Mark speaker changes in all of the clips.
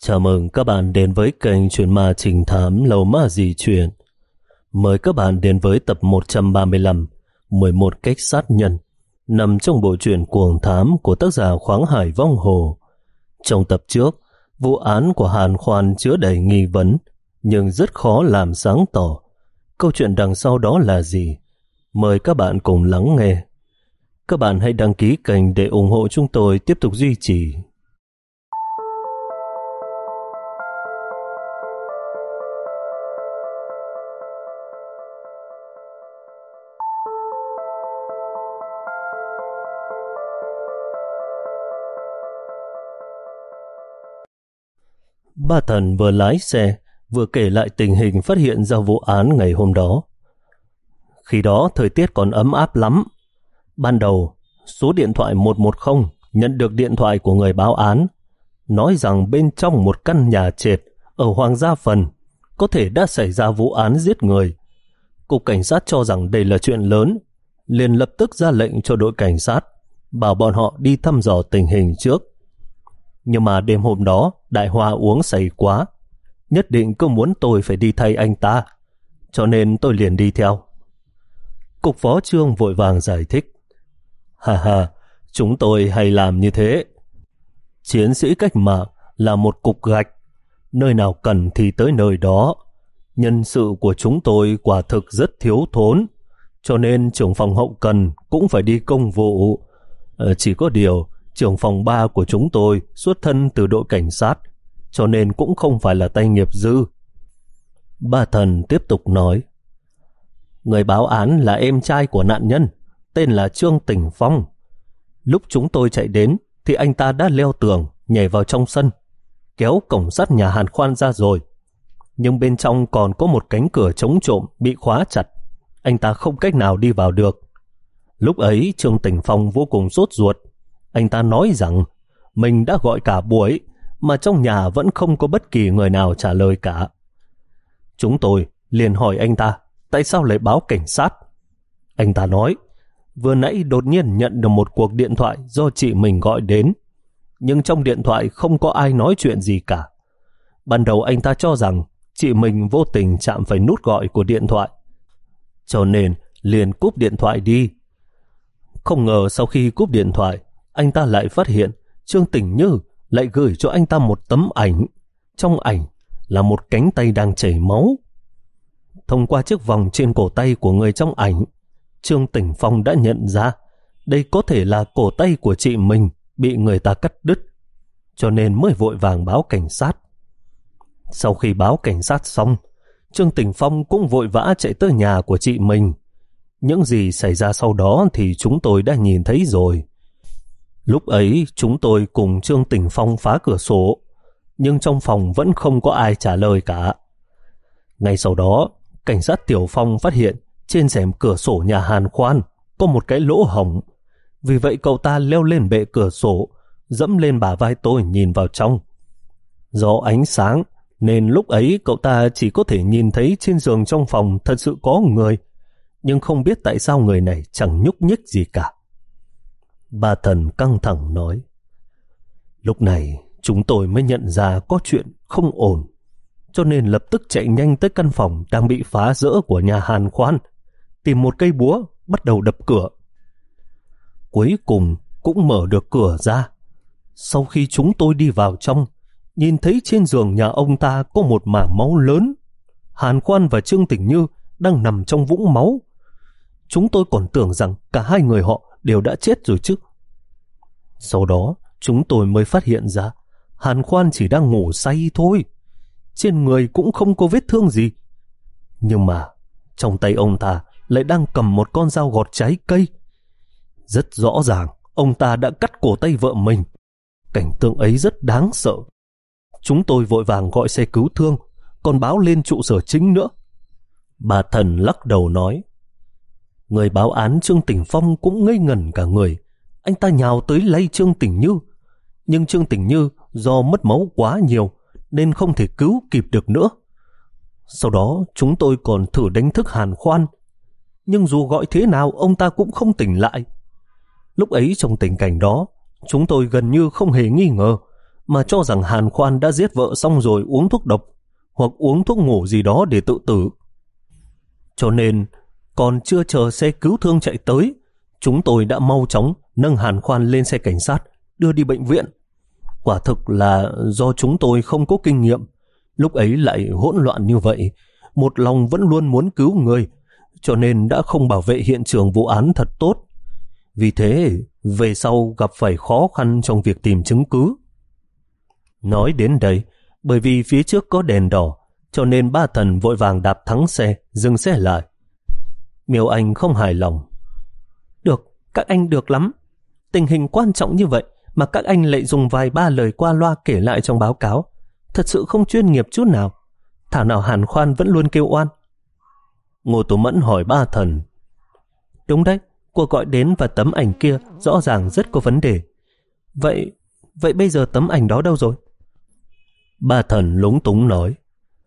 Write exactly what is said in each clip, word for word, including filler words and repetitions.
Speaker 1: Chào mừng các bạn đến với kênh Chuyện Ma Trình Thám Lầu Ma Dị Chuyện. Mời các bạn đến với tập một trăm ba mươi lăm, mười một cách sát nhân, nằm trong bộ truyện Cuồng Thám của tác giả Khoáng Hải Vong Hồ. Trong tập trước, vụ án của Hàn Khoan chứa đầy nghi vấn, nhưng rất khó làm sáng tỏ. Câu chuyện đằng sau đó là gì? Mời các bạn cùng lắng nghe. Các bạn hãy đăng ký kênh để ủng hộ chúng tôi tiếp tục duy trì. Ba Thần vừa lái xe, vừa kể lại tình hình phát hiện ra vụ án ngày hôm đó. Khi đó thời tiết còn ấm áp lắm. Ban đầu, số điện thoại một một không nhận được điện thoại của người báo án, nói rằng bên trong một căn nhà trệt ở Hoàng Gia Phần có thể đã xảy ra vụ án giết người. Cục cảnh sát cho rằng đây là chuyện lớn, liền lập tức ra lệnh cho đội cảnh sát, bảo bọn họ đi thăm dò tình hình trước. Nhưng mà đêm hôm đó, Đại Hoa uống say quá, nhất định cứ muốn tôi phải đi thay anh ta, cho nên tôi liền đi theo. Cục phó Trương vội vàng giải thích. Hà hà, chúng tôi hay làm như thế. Chiến sĩ cách mạng là một cục gạch, nơi nào cần thì tới nơi đó. Nhân sự của chúng tôi quả thực rất thiếu thốn, cho nên trưởng phòng hậu cần cũng phải đi công vụ. Ờ, chỉ có điều, trưởng phòng ba của chúng tôi xuất thân từ đội cảnh sát, cho nên cũng không phải là tay nghiệp dư. Ba Thần tiếp tục nói. Người báo án là em trai của nạn nhân, tên là Trương Tỉnh Phong. Lúc chúng tôi chạy đến thì anh ta đã leo tường, nhảy vào trong sân, kéo cổng sắt nhà Hàn Khoan ra rồi. Nhưng bên trong còn có một cánh cửa chống trộm bị khóa chặt, anh ta không cách nào đi vào được. Lúc ấy Trương Tỉnh Phong vô cùng sốt ruột. Anh ta nói rằng mình đã gọi cả buổi mà trong nhà vẫn không có bất kỳ người nào trả lời cả. Chúng tôi liền hỏi anh ta tại sao lại báo cảnh sát. Anh ta nói vừa nãy đột nhiên nhận được một cuộc điện thoại do chị mình gọi đến, nhưng trong điện thoại không có ai nói chuyện gì cả. Ban đầu anh ta cho rằng chị mình vô tình chạm phải nút gọi của điện thoại, cho nên liền cúp điện thoại đi. Không ngờ sau khi cúp điện thoại, anh ta lại phát hiện Trương Tỉnh Như lại gửi cho anh ta một tấm ảnh. Trong ảnh là một cánh tay đang chảy máu. Thông qua chiếc vòng trên cổ tay của người trong ảnh, Trương Tỉnh Phong đã nhận ra đây có thể là cổ tay của chị mình bị người ta cắt đứt, cho nên mới vội vàng báo cảnh sát. Sau khi báo cảnh sát xong, Trương Tỉnh Phong cũng vội vã chạy tới nhà của chị mình. Những gì xảy ra sau đó thì chúng tôi đã nhìn thấy rồi. Lúc ấy chúng tôi cùng Trương Tỉnh Phong phá cửa sổ, nhưng trong phòng vẫn không có ai trả lời cả. Ngay sau đó, cảnh sát Tiểu Phong phát hiện trên rèm cửa sổ nhà Hàn Khoan có một cái lỗ hổng. Vì vậy cậu ta leo lên bệ cửa sổ, dẫm lên bả vai tôi nhìn vào trong. Do ánh sáng nên lúc ấy cậu ta chỉ có thể nhìn thấy trên giường trong phòng thật sự có người, nhưng không biết tại sao người này chẳng nhúc nhích gì cả. Ba Thần căng thẳng nói. Lúc này chúng tôi mới nhận ra có chuyện không ổn, cho nên lập tức chạy nhanh tới căn phòng đang bị phá rỡ của nhà Hàn Khoan, tìm một cây búa bắt đầu đập cửa. Cuối cùng cũng mở được cửa ra. Sau khi chúng tôi đi vào trong, nhìn thấy trên giường nhà ông ta có một mảng máu lớn. Hàn Khoan và Trương Tỉnh Như đang nằm trong vũng máu. Chúng tôi còn tưởng rằng cả hai người họ đều đã chết rồi chứ. Sau đó chúng tôi mới phát hiện ra Hàn Khoan chỉ đang ngủ say thôi, trên người cũng không có vết thương gì. Nhưng mà trong tay ông ta lại đang cầm một con dao gọt trái cây. Rất rõ ràng ông ta đã cắt cổ tay vợ mình. Cảnh tượng ấy rất đáng sợ. Chúng tôi vội vàng gọi xe cứu thương, còn báo lên trụ sở chính nữa. Bà Thần lắc đầu nói. Người báo án Trương Tỉnh Phong cũng ngây ngẩn cả người. Anh ta nhào tới lay Trương Tỉnh Như, nhưng Trương Tỉnh Như do mất máu quá nhiều nên không thể cứu kịp được nữa. Sau đó chúng tôi còn thử đánh thức Hàn Khoan, nhưng dù gọi thế nào ông ta cũng không tỉnh lại. Lúc ấy trong tình cảnh đó, chúng tôi gần như không hề nghi ngờ mà cho rằng Hàn Khoan đã giết vợ xong rồi uống thuốc độc hoặc uống thuốc ngủ gì đó để tự tử. Cho nên, còn chưa chờ xe cứu thương chạy tới, chúng tôi đã mau chóng nâng Hàn Khoan lên xe cảnh sát, đưa đi bệnh viện. Quả thực là do chúng tôi không có kinh nghiệm, lúc ấy lại hỗn loạn như vậy, một lòng vẫn luôn muốn cứu người, cho nên đã không bảo vệ hiện trường vụ án thật tốt. Vì thế, về sau gặp phải khó khăn trong việc tìm chứng cứ. Nói đến đây, bởi vì phía trước có đèn đỏ, cho nên ba thần vội vàng đạp thắng xe, dừng xe lại. Miêu Anh không hài lòng. Được, các anh được lắm. Tình hình quan trọng như vậy mà các anh lại dùng vài ba lời qua loa kể lại trong báo cáo. Thật sự không chuyên nghiệp chút nào. Thảo nào Hàn Khoan vẫn luôn kêu oan. Ngô Tú Mẫn hỏi ba thần. Đúng đấy, cuộc gọi đến và tấm ảnh kia rõ ràng rất có vấn đề. Vậy, vậy bây giờ tấm ảnh đó đâu rồi? Ba thần lúng túng nói.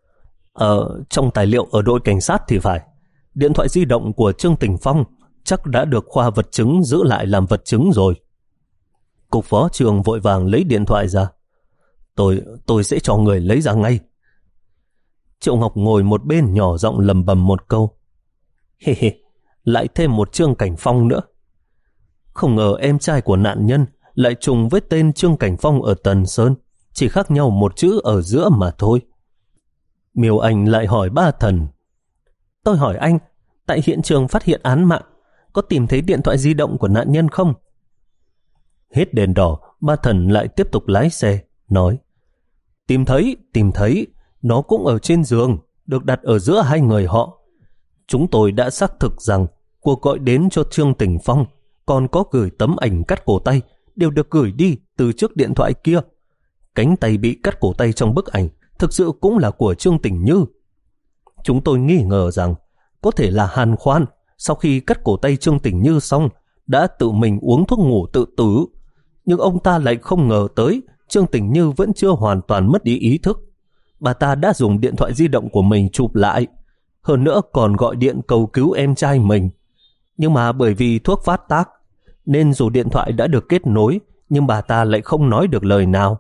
Speaker 1: Ờ, trong tài liệu ở đội cảnh sát thì phải. Điện thoại di động của Trương Tình Phong chắc đã được khoa vật chứng giữ lại làm vật chứng rồi. Cục phó trường vội vàng lấy điện thoại ra. Tôi, tôi sẽ cho người lấy ra ngay. Triệu Ngọc ngồi một bên nhỏ giọng lầm bầm một câu. Hê hê, lại thêm một Trương Cảnh Phong nữa. Không ngờ em trai của nạn nhân lại trùng với tên Trương Cảnh Phong ở Tần Sơn, chỉ khác nhau một chữ ở giữa mà thôi. Miêu Anh lại hỏi ba thần. Tôi hỏi anh, tại hiện trường phát hiện án mạng, có tìm thấy điện thoại di động của nạn nhân không? Hết đèn đỏ, ba thần lại tiếp tục lái xe, nói. Tìm thấy, tìm thấy, nó cũng ở trên giường, được đặt ở giữa hai người họ. Chúng tôi đã xác thực rằng cuộc gọi đến cho Trương Tình Phong còn có gửi tấm ảnh cắt cổ tay đều được gửi đi từ chiếc điện thoại kia. Cánh tay bị cắt cổ tay trong bức ảnh thực sự cũng là của Trương Tình Như. Chúng tôi nghi ngờ rằng có thể là Hàn Khoan sau khi cắt cổ tay Trương Tình Như xong đã tự mình uống thuốc ngủ tự tử. Nhưng ông ta lại không ngờ tới Trương Tình Như vẫn chưa hoàn toàn mất đi ý thức. Bà ta đã dùng điện thoại di động của mình chụp lại, hơn nữa còn gọi điện cầu cứu em trai mình. Nhưng mà bởi vì thuốc phát tác, nên dù điện thoại đã được kết nối, nhưng bà ta lại không nói được lời nào.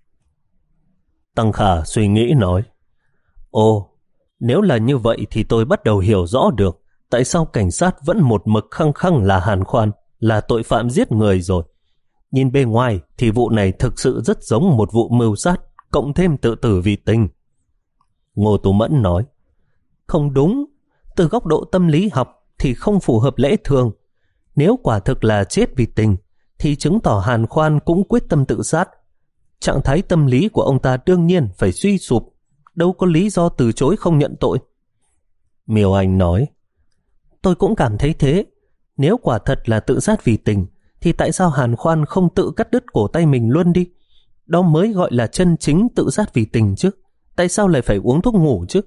Speaker 1: Tăng Khả suy nghĩ nói. Ồ, nếu là như vậy thì tôi bắt đầu hiểu rõ được tại sao cảnh sát vẫn một mực khăng khăng là Hàn Khoan là tội phạm giết người rồi. Nhìn bề ngoài thì vụ này thực sự rất giống một vụ mưu sát cộng thêm tự tử vì tình. Ngô Tú Mẫn nói. Không đúng, từ góc độ tâm lý học thì không phù hợp lẽ thường. Nếu quả thực là chết vì tình thì chứng tỏ Hàn Khoan cũng quyết tâm tự sát. Trạng thái tâm lý của ông ta đương nhiên phải suy sụp, đâu có lý do từ chối không nhận tội. Miêu Anh nói. Tôi cũng cảm thấy thế. Nếu quả thật là tự sát vì tình thì tại sao Hàn Khoan không tự cắt đứt cổ tay mình luôn đi? Đó mới gọi là chân chính tự sát vì tình chứ. Tại sao lại phải uống thuốc ngủ chứ?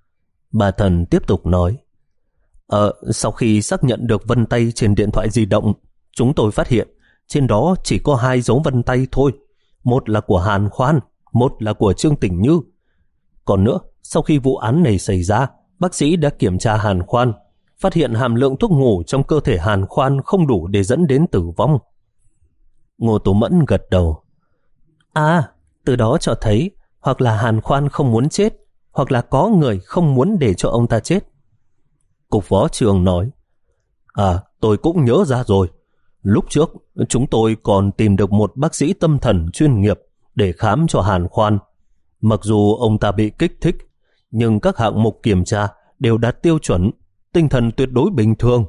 Speaker 1: Bà thần tiếp tục nói. Ờ, sau khi xác nhận được vân tay trên điện thoại di động, chúng tôi phát hiện trên đó chỉ có hai dấu vân tay thôi. Một là của Hàn Khoan, một là của Trương Tình Như. Còn nữa, sau khi vụ án này xảy ra, bác sĩ đã kiểm tra Hàn Khoan, phát hiện hàm lượng thuốc ngủ trong cơ thể Hàn Khoan không đủ để dẫn đến tử vong. Ngô Tú Mẫn gật đầu. À, từ đó cho thấy hoặc là Hàn Khoan không muốn chết, hoặc là có người không muốn để cho ông ta chết. Cục phó trường nói. À, tôi cũng nhớ ra rồi. Lúc trước, chúng tôi còn tìm được một bác sĩ tâm thần chuyên nghiệp để khám cho Hàn Khoan. Mặc dù ông ta bị kích thích, nhưng các hạng mục kiểm tra đều đạt tiêu chuẩn, tinh thần tuyệt đối bình thường.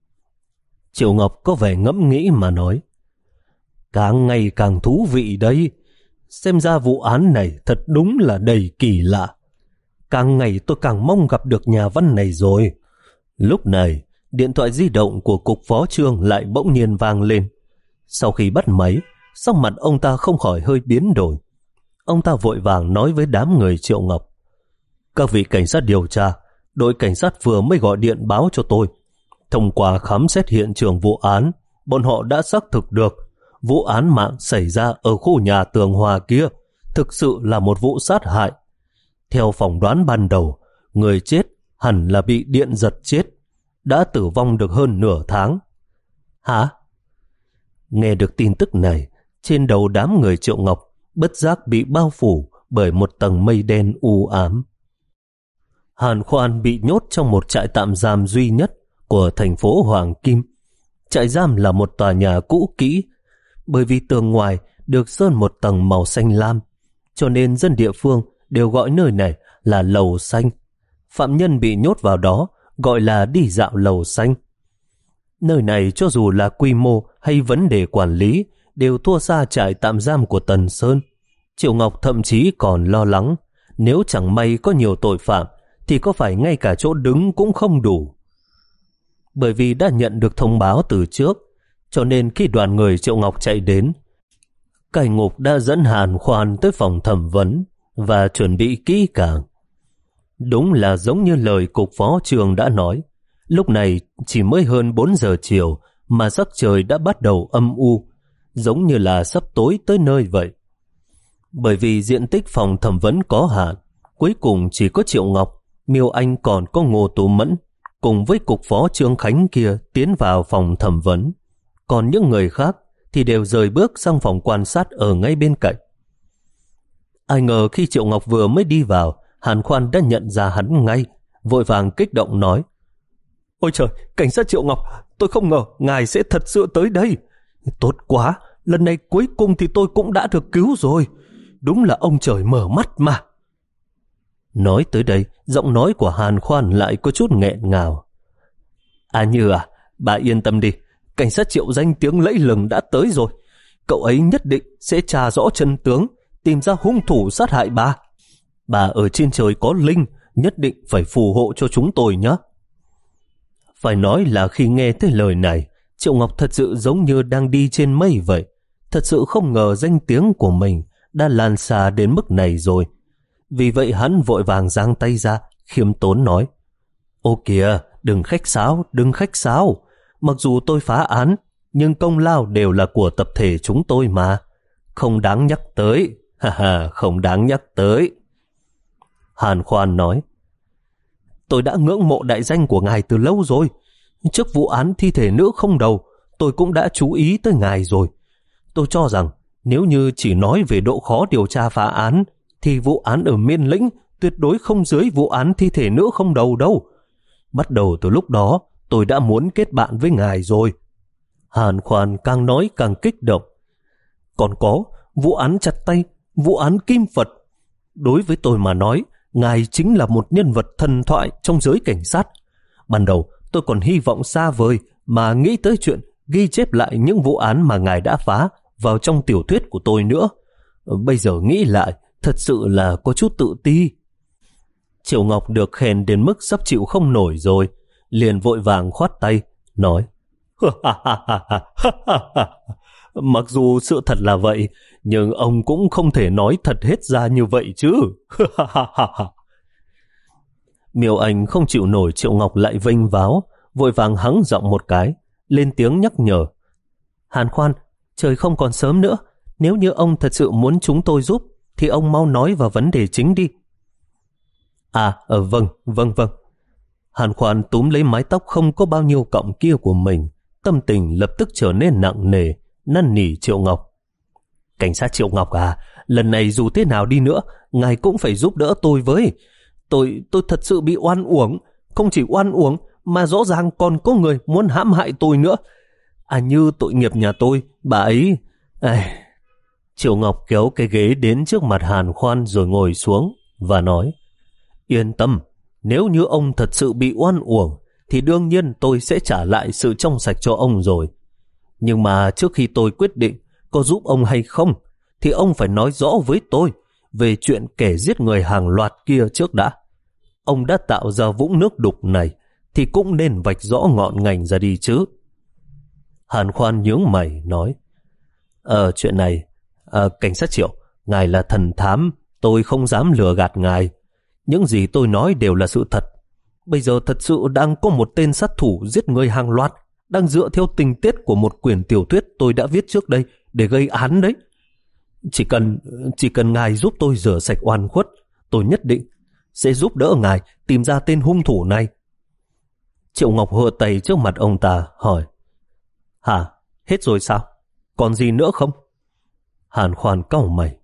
Speaker 1: Triệu Ngọc có vẻ ngẫm nghĩ mà nói. Càng ngày càng thú vị đấy. Xem ra vụ án này thật đúng là đầy kỳ lạ. Càng ngày tôi càng mong gặp được nhà văn này rồi. Lúc này, điện thoại di động của cục phó Trương lại bỗng nhiên vang lên. Sau khi bắt máy, sắc mặt ông ta không khỏi hơi biến đổi. Ông ta vội vàng nói với đám người Triệu Ngọc. Các vị cảnh sát điều tra, đội cảnh sát vừa mới gọi điện báo cho tôi. Thông qua khám xét hiện trường vụ án, bọn họ đã xác thực được vụ án mạng xảy ra ở khu nhà tường hòa kia thực sự là một vụ sát hại. Theo phỏng đoán ban đầu, người chết hẳn là bị điện giật chết, đã tử vong được hơn nửa tháng. Hả? Nghe được tin tức này, trên đầu đám người Triệu Ngọc bất giác bị bao phủ bởi một tầng mây đen u ám. Hàn Khoan bị nhốt trong một trại tạm giam duy nhất của thành phố Hoàng Kim. Trại giam là một tòa nhà cũ kỹ, bởi vì tường ngoài được sơn một tầng màu xanh lam, cho nên dân địa phương đều gọi nơi này là lầu xanh. Phạm nhân bị nhốt vào đó gọi là đi dạo lầu xanh. Nơi này cho dù là quy mô hay vấn đề quản lý đều thua xa trại tạm giam của Tần Sơn. Triệu Ngọc thậm chí còn lo lắng, nếu chẳng may có nhiều tội phạm thì có phải ngay cả chỗ đứng cũng không đủ. Bởi vì đã nhận được thông báo từ trước, cho nên khi đoàn người Triệu Ngọc chạy đến, cảnh ngục đã dẫn Hàn Khoan tới phòng thẩm vấn và chuẩn bị kỹ càng. Đúng là giống như lời cục phó trường đã nói, lúc này chỉ mới hơn bốn giờ chiều mà sắc trời đã bắt đầu âm u, giống như là sắp tối tới nơi vậy. Bởi vì diện tích phòng thẩm vấn có hạn, cuối cùng chỉ có Triệu Ngọc, Miêu Anh còn có Ngô Tú Mẫn cùng với cục phó Trương Khánh kia tiến vào phòng thẩm vấn. Còn những người khác thì đều rời bước sang phòng quan sát ở ngay bên cạnh. Ai ngờ khi Triệu Ngọc vừa mới đi vào, Hàn Khoan đã nhận ra hắn ngay, vội vàng kích động nói: Ôi trời, cảnh sát Triệu Ngọc, tôi không ngờ ngài sẽ thật sự tới đây. Tốt quá, lần này cuối cùng thì tôi cũng đã được cứu rồi. Đúng là ông trời mở mắt mà. Nói tới đây, giọng nói của Hàn Khoan lại có chút nghẹn ngào. À Như à, bà yên tâm đi, cảnh sát Triệu danh tiếng lẫy lừng đã tới rồi. Cậu ấy nhất định sẽ tra rõ chân tướng, tìm ra hung thủ sát hại bà. Bà ở trên trời có linh, nhất định phải phù hộ cho chúng tôi nhé. Phải nói là khi nghe thấy lời này, Triệu Ngọc thật sự giống như đang đi trên mây vậy. Thật sự không ngờ danh tiếng của mình đã lan xa đến mức này rồi. Vì vậy hắn vội vàng giang tay ra, khiêm tốn nói: Ô kìa, đừng khách sáo, đừng khách sáo. Mặc dù tôi phá án, nhưng công lao đều là của tập thể chúng tôi mà. Không đáng nhắc tới, ha ha, không đáng nhắc tới. Hàn Khoan nói: Tôi đã ngưỡng mộ đại danh của ngài từ lâu rồi. Trước vụ án thi thể nữ không đầu, tôi cũng đã chú ý tới ngài rồi. Tôi cho rằng nếu như chỉ nói về độ khó điều tra phá án, thì vụ án ở Miên Lĩnh tuyệt đối không dưới vụ án thi thể nữ không đầu đâu. Bắt đầu từ lúc đó, tôi đã muốn kết bạn với ngài rồi. Hàn Khoan càng nói càng kích động. Còn có vụ án chặt tay, vụ án Kim Phật. Đối với tôi mà nói, ngài chính là một nhân vật thần thoại trong giới cảnh sát. Ban đầu tôi còn hy vọng xa vời mà nghĩ tới chuyện ghi chép lại những vụ án mà ngài đã phá vào trong tiểu thuyết của tôi nữa. Bây giờ nghĩ lại, thật sự là có chút tự ti. Triệu Ngọc được khen đến mức sắp chịu không nổi rồi, liền vội vàng khoát tay, nói: Mặc dù sự thật là vậy, nhưng ông cũng không thể nói thật hết ra như vậy chứ. Miêu Anh không chịu nổi Triệu Ngọc lại vênh váo, vội vàng hắng giọng một cái, lên tiếng nhắc nhở: Hàn Khoan, trời không còn sớm nữa. Nếu như ông thật sự muốn chúng tôi giúp, thì ông mau nói vào vấn đề chính đi. À, ờ, vâng, vâng, vâng. Hàn Khoan túm lấy mái tóc không có bao nhiêu cọng kia của mình, tâm tình lập tức trở nên nặng nề, năn nỉ Triệu Ngọc. Cảnh sát Triệu Ngọc à, lần này dù thế nào đi nữa, ngài cũng phải giúp đỡ tôi với. Tôi, tôi thật sự bị oan uổng, không chỉ oan uổng, mà rõ ràng còn có người muốn hãm hại tôi nữa. À như tội nghiệp nhà tôi, bà ấy... À... Triệu Ngọc kéo cái ghế đến trước mặt Hàn Khoan rồi ngồi xuống và nói: Yên tâm, nếu như ông thật sự bị oan uổng, thì đương nhiên tôi sẽ trả lại sự trong sạch cho ông rồi. Nhưng mà trước khi tôi quyết định có giúp ông hay không, thì ông phải nói rõ với tôi về chuyện kẻ giết người hàng loạt kia trước đã. Ông đã tạo ra vũng nước đục này, thì cũng nên vạch rõ ngọn ngành ra đi chứ. Hàn Khoan nhướng mày nói: Ờ chuyện này, à, cảnh sát Triệu, ngài là thần thám, tôi không dám lừa gạt ngài. Những gì tôi nói đều là sự thật. Bây giờ thật sự đang có một tên sát thủ giết người hàng loạt, đang dựa theo tình tiết của một quyển tiểu thuyết tôi đã viết trước đây để gây án đấy. Chỉ cần, chỉ cần ngài giúp tôi rửa sạch oan khuất, tôi nhất định sẽ giúp đỡ ngài tìm ra tên hung thủ này. Triệu Ngọc hơ tay trước mặt ông ta hỏi: Hả? Hết rồi sao? Còn gì nữa không? Hàn Khoan cau mày: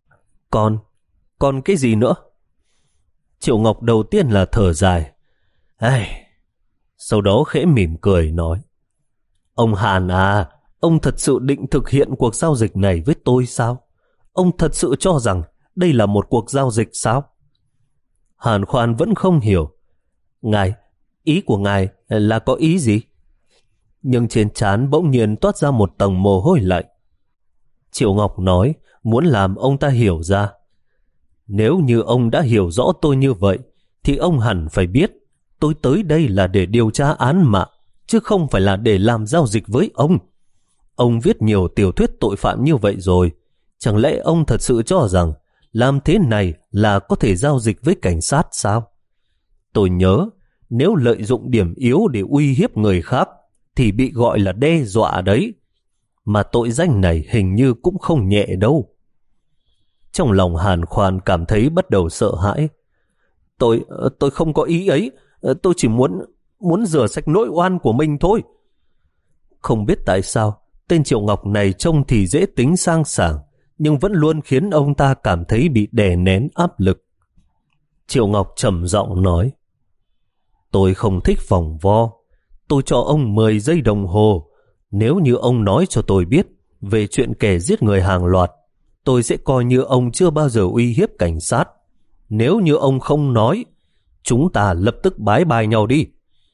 Speaker 1: Còn, còn cái gì nữa? Triệu Ngọc đầu tiên là thở dài. Ai... Sau đó khẽ mỉm cười nói, ông Hàn à, ông thật sự định thực hiện cuộc giao dịch này với tôi sao? Ông thật sự cho rằng đây là một cuộc giao dịch sao? Hàn Khoan vẫn không hiểu. Ngài, ý của ngài là có ý gì? Nhưng trên trán bỗng nhiên toát ra một tầng mồ hôi lạnh. Triệu Ngọc nói, muốn làm ông ta hiểu ra. Nếu như ông đã hiểu rõ tôi như vậy, thì ông hẳn phải biết tôi tới đây là để điều tra án mạng, chứ không phải là để làm giao dịch với ông. Ông viết nhiều tiểu thuyết tội phạm như vậy rồi, chẳng lẽ ông thật sự cho rằng làm thế này là có thể giao dịch với cảnh sát sao? Tôi nhớ, nếu lợi dụng điểm yếu để uy hiếp người khác, thì bị gọi là đe dọa đấy. Mà tội danh này hình như cũng không nhẹ đâu. Trong lòng Hàn Khoan cảm thấy bắt đầu sợ hãi. Tôi, tôi không có ý ấy, tôi chỉ muốn, muốn rửa sạch nỗi oan của mình thôi. Không biết tại sao, tên Triệu Ngọc này trông thì dễ tính sang sảng, nhưng vẫn luôn khiến ông ta cảm thấy bị đè nén áp lực. Triệu Ngọc trầm giọng nói, tôi không thích vòng vo. Tôi cho ông mười giây đồng hồ. Nếu như ông nói cho tôi biết về chuyện kẻ giết người hàng loạt, tôi sẽ coi như ông chưa bao giờ uy hiếp cảnh sát. Nếu như ông không nói, chúng ta lập tức bái bai nhau đi.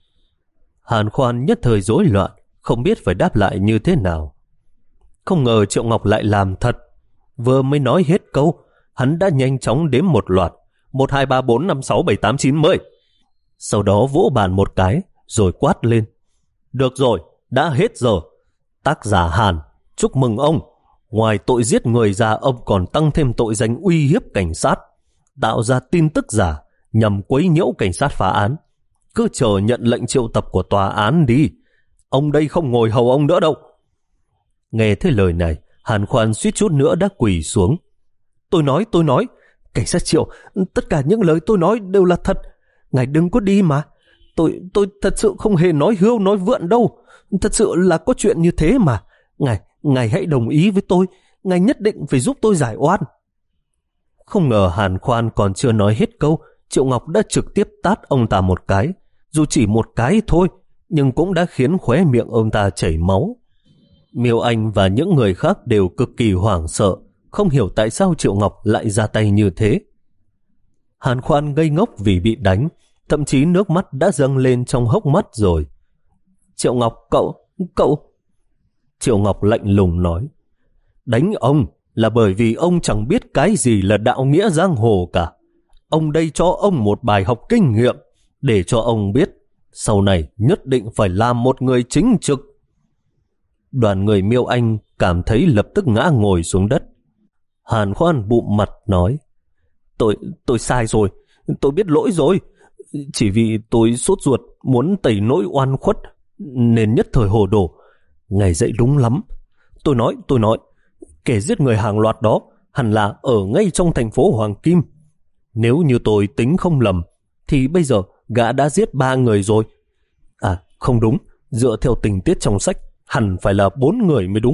Speaker 1: Hàn Khoan nhất thời rối loạn, không biết phải đáp lại như thế nào. Không ngờ Triệu Ngọc lại làm thật. Vừa mới nói hết câu, hắn đã nhanh chóng đếm một loạt. Một, hai, ba, bốn, năm, sáu, bảy, tám, chín, mười. Sau đó vỗ bàn một cái, rồi quát lên. Được rồi, đã hết giờ. Tác giả Hàn, chúc mừng ông. Ngoài tội giết người ra, ông còn tăng thêm tội danh uy hiếp cảnh sát, tạo ra tin tức giả nhằm quấy nhiễu cảnh sát phá án. Cứ chờ nhận lệnh triệu tập của tòa án đi. Ông đây không ngồi hầu ông nữa đâu. Nghe thấy lời này, Hàn Khoan suýt chút nữa đã quỳ xuống. Tôi nói, tôi nói, cảnh sát Triệu, tất cả những lời tôi nói đều là thật. Ngài đừng có đi mà. Tôi, tôi thật sự không hề nói hươu nói vượn đâu. Thật sự là có chuyện như thế mà. Ngài, ngài hãy đồng ý với tôi. Ngài nhất định phải giúp tôi giải oan. Không ngờ Hàn Khoan còn chưa nói hết câu, Triệu Ngọc đã trực tiếp tát ông ta một cái. Dù chỉ một cái thôi, nhưng cũng đã khiến khóe miệng ông ta chảy máu. Miêu Anh và những người khác đều cực kỳ hoảng sợ, không hiểu tại sao Triệu Ngọc lại ra tay như thế. Hàn Khoan ngây ngốc vì bị đánh, thậm chí nước mắt đã dâng lên trong hốc mắt rồi. Triệu Ngọc, cậu, cậu... Triệu Ngọc lạnh lùng nói, đánh ông là bởi vì ông chẳng biết cái gì là đạo nghĩa giang hồ cả. Ông đây cho ông một bài học kinh nghiệm, để cho ông biết sau này nhất định phải làm một người chính trực. Đoàn người Miêu Anh cảm thấy lập tức ngã ngồi xuống đất. Hàn Khoan bụm mặt nói, Tôi, tôi sai rồi, tôi biết lỗi rồi. Chỉ vì tôi sốt ruột muốn tẩy nỗi oan khuất nên nhất thời hồ đồ. Ngài dạy đúng lắm. Tôi nói, tôi nói, kẻ giết người hàng loạt đó hẳn là ở ngay trong thành phố Hoàng Kim. Nếu như tôi tính không lầm, thì bây giờ gã đã giết ba người rồi. À, không đúng, dựa theo tình tiết trong sách, hẳn phải là bốn người mới đúng.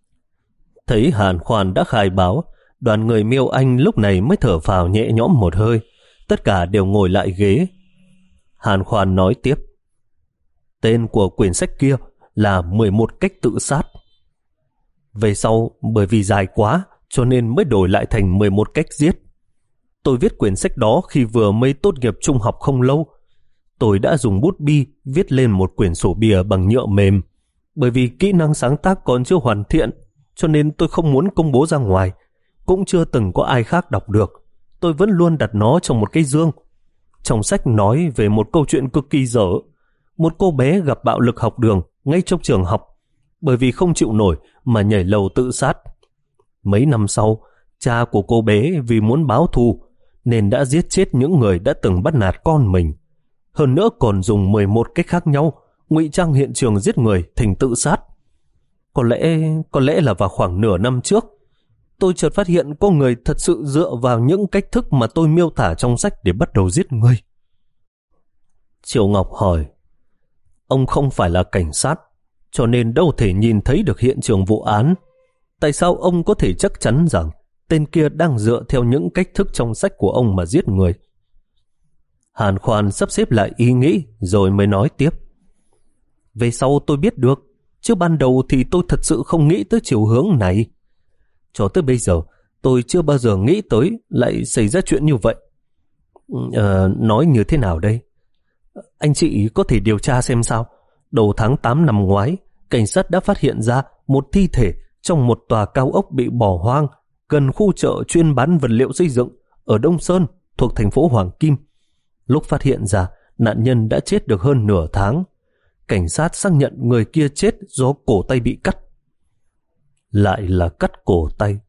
Speaker 1: Thấy Hàn Khoan đã khai báo, đoàn người Miêu Anh lúc này mới thở phào nhẹ nhõm một hơi. Tất cả đều ngồi lại ghế. Hàn Khoan nói tiếp, tên của quyển sách kia là mười một cách tự sát. Về sau, bởi vì dài quá, cho nên mới đổi lại thành mười một cách giết. Tôi viết quyển sách đó khi vừa mới tốt nghiệp trung học không lâu. Tôi đã dùng bút bi viết lên một quyển sổ bìa bằng nhựa mềm. Bởi vì kỹ năng sáng tác còn chưa hoàn thiện, cho nên tôi không muốn công bố ra ngoài. Cũng chưa từng có ai khác đọc được. Tôi vẫn luôn đặt nó trong một cái dương. Trong sách nói về một câu chuyện cực kỳ dở. Một cô bé gặp bạo lực học đường ngay trong trường học, bởi vì không chịu nổi mà nhảy lầu tự sát. Mấy năm sau, cha của cô bé vì muốn báo thù nên đã giết chết những người đã từng bắt nạt con mình. Hơn nữa còn dùng mười một cách khác nhau ngụy trang hiện trường giết người thành tự sát. Có lẽ, có lẽ là vào khoảng nửa năm trước, tôi chợt phát hiện có người thật sự dựa vào những cách thức mà tôi miêu tả trong sách để bắt đầu giết người. Triệu Ngọc hỏi, ông không phải là cảnh sát, cho nên đâu thể nhìn thấy được hiện trường vụ án. Tại sao ông có thể chắc chắn rằng tên kia đang dựa theo những cách thức trong sách của ông mà giết người. Hàn Khoan sắp xếp lại ý nghĩ rồi mới nói tiếp. Về sau tôi biết được, chứ ban đầu thì tôi thật sự không nghĩ tới chiều hướng này. Cho tới bây giờ, tôi chưa bao giờ nghĩ tới lại xảy ra chuyện như vậy. Ờ, nói như thế nào đây? Anh chị có thể điều tra xem sao. Đầu tháng tám năm ngoái, cảnh sát đã phát hiện ra một thi thể trong một tòa cao ốc bị bỏ hoang gần khu chợ chuyên bán vật liệu xây dựng ở Đông Sơn thuộc thành phố Hoàng Kim. Lúc phát hiện ra, nạn nhân đã chết được hơn nửa tháng. Cảnh sát xác nhận người kia chết do cổ tay bị cắt. Lại là cắt cổ tay.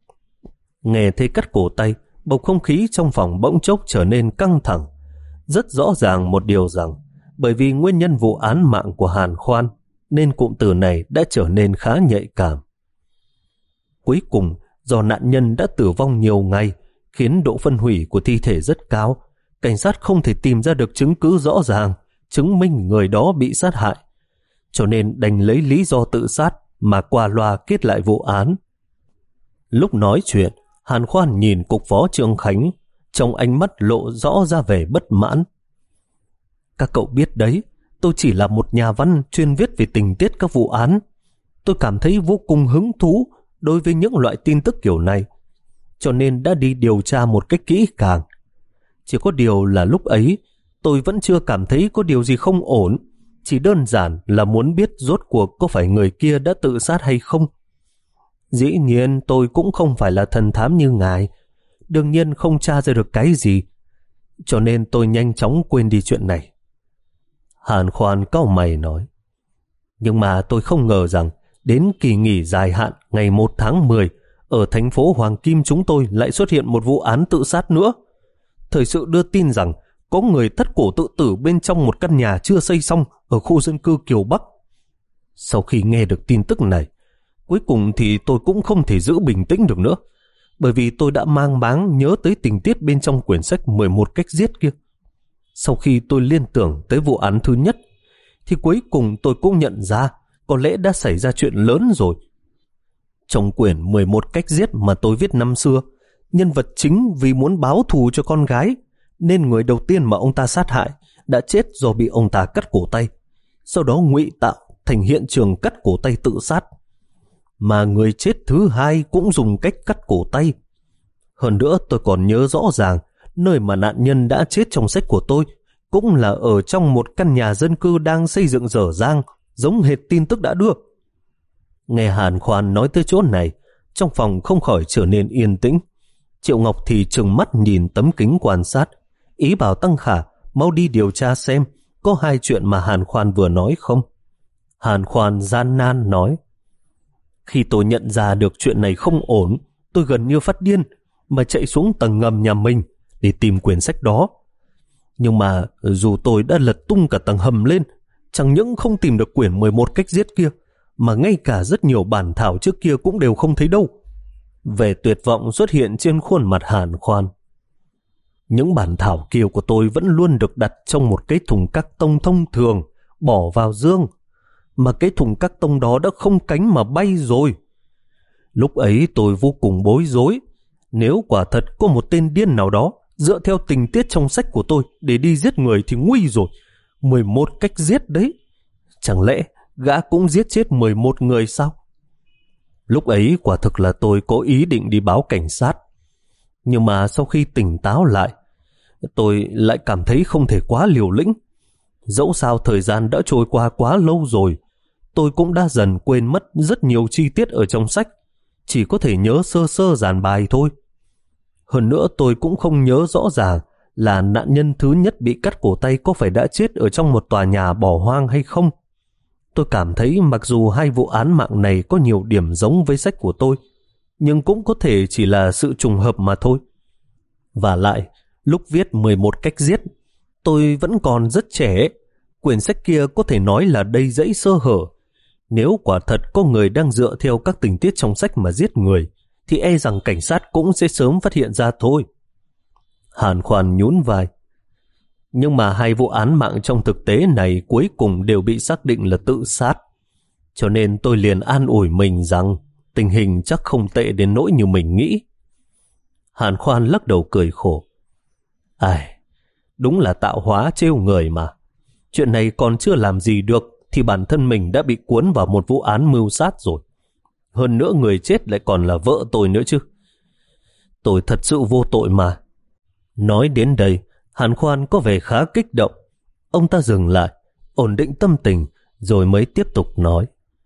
Speaker 1: Nghe thấy cắt cổ tay, bầu không khí trong phòng bỗng chốc trở nên căng thẳng. Rất rõ ràng một điều rằng, bởi vì nguyên nhân vụ án mạng của Hàn Khoan, nên cụm từ này đã trở nên khá nhạy cảm. Cuối cùng, do nạn nhân đã tử vong nhiều ngày, khiến độ phân hủy của thi thể rất cao, cảnh sát không thể tìm ra được chứng cứ rõ ràng chứng minh người đó bị sát hại, cho nên đành lấy lý do tự sát mà qua loa kết lại vụ án. Lúc nói chuyện, Hàn Khoan nhìn cục phó Trương Khánh, trong ánh mắt lộ rõ ra vẻ bất mãn. Các cậu biết đấy, tôi chỉ là một nhà văn chuyên viết về tình tiết các vụ án. Tôi cảm thấy vô cùng hứng thú đối với những loại tin tức kiểu này, cho nên đã đi điều tra một cách kỹ càng. Chỉ có điều là lúc ấy, tôi vẫn chưa cảm thấy có điều gì không ổn, chỉ đơn giản là muốn biết rốt cuộc có phải người kia đã tự sát hay không. Dĩ nhiên tôi cũng không phải là thần thám như ngài, đương nhiên không tra ra được cái gì, cho nên tôi nhanh chóng quên đi chuyện này. Hàn Khoan cau mày nói, nhưng mà tôi không ngờ rằng đến kỳ nghỉ dài hạn ngày một tháng mười, ở thành phố Hoàng Kim chúng tôi lại xuất hiện một vụ án tự sát nữa. Thời sự đưa tin rằng có người thắt cổ tự tử bên trong một căn nhà chưa xây xong ở khu dân cư Kiều Bắc. Sau khi nghe được tin tức này, cuối cùng thì tôi cũng không thể giữ bình tĩnh được nữa, bởi vì tôi đã mang máng nhớ tới tình tiết bên trong quyển sách mười một cách giết kia. Sau khi tôi liên tưởng tới vụ án thứ nhất, thì cuối cùng tôi cũng nhận ra có lẽ đã xảy ra chuyện lớn rồi. Trong quyển mười một cách giết mà tôi viết năm xưa, nhân vật chính vì muốn báo thù cho con gái, nên người đầu tiên mà ông ta sát hại đã chết do bị ông ta cắt cổ tay, sau đó ngụy tạo thành hiện trường cắt cổ tay tự sát. Mà người chết thứ hai cũng dùng cách cắt cổ tay. Hơn nữa tôi còn nhớ rõ ràng nơi mà nạn nhân đã chết trong sách của tôi cũng là ở trong một căn nhà dân cư đang xây dựng dở dang, giống hệt tin tức đã đưa. Nghe Hàn Khoan nói tới chỗ này, trong phòng không khỏi trở nên yên tĩnh. Triệu Ngọc thì trừng mắt nhìn tấm kính quan sát, ý bảo Tăng Khả mau đi điều tra xem có hai chuyện mà Hàn Khoan vừa nói không. Hàn Khoan gian nan nói, khi tôi nhận ra được chuyện này không ổn, tôi gần như phát điên mà chạy xuống tầng ngầm nhà mình để tìm quyển sách đó. Nhưng mà dù tôi đã lật tung cả tầng hầm lên, chẳng những không tìm được quyển mười một cách giết kia, mà ngay cả rất nhiều bản thảo trước kia cũng đều không thấy đâu. Vẻ tuyệt vọng xuất hiện trên khuôn mặt Hàn Khoan. Những bản thảo kia của tôi vẫn luôn được đặt trong một cái thùng các tông thông thường, bỏ vào dương, mà cái thùng các tông đó đã không cánh mà bay rồi. Lúc ấy tôi vô cùng bối rối. Nếu quả thật có một tên điên nào đó dựa theo tình tiết trong sách của tôi để đi giết người thì nguy rồi. mười một cách giết đấy. Chẳng lẽ gã cũng giết chết mười một người sao? Lúc ấy quả thực là tôi có ý định đi báo cảnh sát. Nhưng mà sau khi tỉnh táo lại, tôi lại cảm thấy không thể quá liều lĩnh. Dẫu sao thời gian đã trôi qua quá lâu rồi, tôi cũng đã dần quên mất rất nhiều chi tiết ở trong sách, chỉ có thể nhớ sơ sơ dàn bài thôi. Hơn nữa tôi cũng không nhớ rõ ràng là nạn nhân thứ nhất bị cắt cổ tay có phải đã chết ở trong một tòa nhà bỏ hoang hay không. Tôi cảm thấy mặc dù hai vụ án mạng này có nhiều điểm giống với sách của tôi, nhưng cũng có thể chỉ là sự trùng hợp mà thôi. Và lại, lúc viết mười một cách giết, tôi vẫn còn rất trẻ. Quyển sách kia có thể nói là đầy rẫy sơ hở. Nếu quả thật có người đang dựa theo các tình tiết trong sách mà giết người, thì e rằng cảnh sát cũng sẽ sớm phát hiện ra thôi. Hàn Khoan nhún vai. Nhưng mà hai vụ án mạng trong thực tế này cuối cùng đều bị xác định là tự sát. Cho nên tôi liền an ủi mình rằng tình hình chắc không tệ đến nỗi như mình nghĩ. Hàn Khoan lắc đầu cười khổ. Ai, đúng là tạo hóa trêu người mà. Chuyện này còn chưa làm gì được thì bản thân mình đã bị cuốn vào một vụ án mưu sát rồi. Hơn nữa người chết lại còn là vợ tôi nữa chứ. Tôi thật sự vô tội mà. Nói đến đây, Hàn Khoan có vẻ khá kích động. Ông ta dừng lại, ổn định tâm tình, rồi mới tiếp tục nói.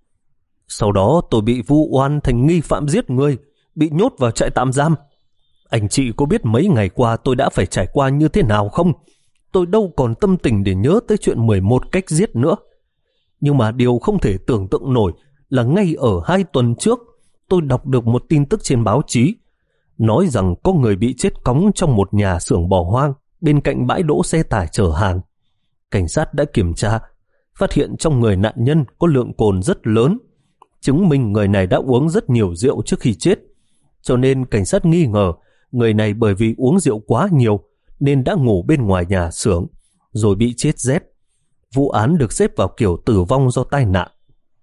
Speaker 1: Sau đó tôi bị vu oan thành nghi phạm giết người, bị nhốt vào trại tạm giam. Anh chị có biết mấy ngày qua tôi đã phải trải qua như thế nào không? Tôi đâu còn tâm tình để nhớ tới chuyện mười một cách giết nữa. Nhưng mà điều không thể tưởng tượng nổi là ngay ở hai tuần trước, tôi đọc được một tin tức trên báo chí, nói rằng có người bị chết cóng trong một nhà xưởng bỏ hoang bên cạnh bãi đỗ xe tải chở hàng. Cảnh sát đã kiểm tra, phát hiện trong người nạn nhân có lượng cồn rất lớn, chứng minh người này đã uống rất nhiều rượu trước khi chết. Cho nên cảnh sát nghi ngờ người này bởi vì uống rượu quá nhiều nên đã ngủ bên ngoài nhà xưởng rồi bị chết rét. Vụ án được xếp vào kiểu tử vong do tai nạn.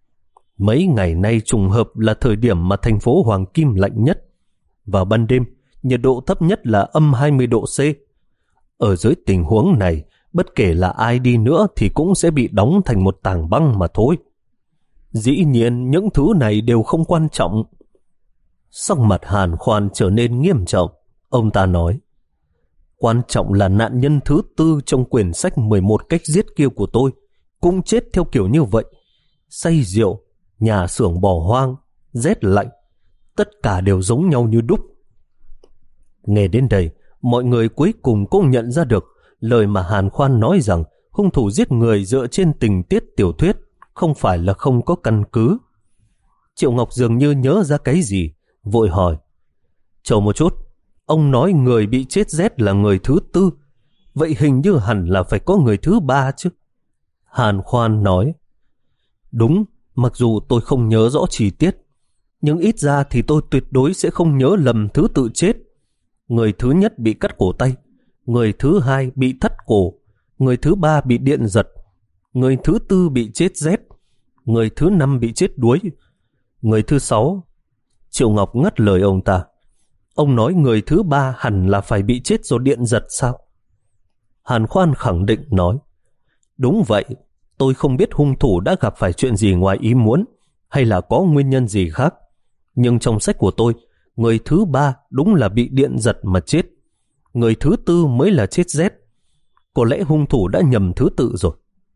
Speaker 1: Mấy ngày nay trùng hợp là thời điểm mà thành phố Hoàng Kim lạnh nhất. Vào ban đêm, nhiệt độ thấp nhất là âm hai mươi độ C. Ở dưới tình huống này, bất kể là ai đi nữa thì cũng sẽ bị đóng thành một tảng băng mà thôi. Dĩ nhiên những thứ này đều không quan trọng. Sắc mặt Hàn Khoan trở nên nghiêm trọng. Ông ta nói, quan trọng là nạn nhân thứ tư trong quyển sách mười một cách giết kia của tôi cũng chết theo kiểu như vậy. Say rượu, nhà xưởng bỏ hoang, rét lạnh, tất cả đều giống nhau như đúc. Nghe đến đây, mọi người cuối cùng cũng nhận ra được lời mà Hàn Khoan nói rằng hung thủ giết người dựa trên tình tiết tiểu thuyết không phải là không có căn cứ. Triệu Ngọc dường như nhớ ra cái gì, vội hỏi, chờ một chút, ông nói người bị chết rét là người thứ tư, vậy hình như hẳn là phải có người thứ ba chứ? Hàn Khoan nói, đúng, mặc dù tôi không nhớ rõ chi tiết, nhưng ít ra thì tôi tuyệt đối sẽ không nhớ lầm thứ tự chết. Người thứ nhất bị cắt cổ tay, người thứ hai bị thắt cổ, người thứ ba bị điện giật, người thứ tư bị chết rét, người thứ năm bị chết đuối, người thứ sáu... Triệu Ngọc ngắt lời ông ta. Ông nói người thứ ba hẳn là phải bị chết do điện giật sao? Hàn Khoan khẳng định nói, đúng vậy, tôi không biết hung thủ đã gặp phải chuyện gì ngoài ý muốn hay là có nguyên nhân gì khác. Nhưng trong sách của tôi, người thứ ba đúng là bị điện giật mà chết. Người thứ tư mới là chết rét. Có lẽ hung thủ đã nhầm thứ tự rồi.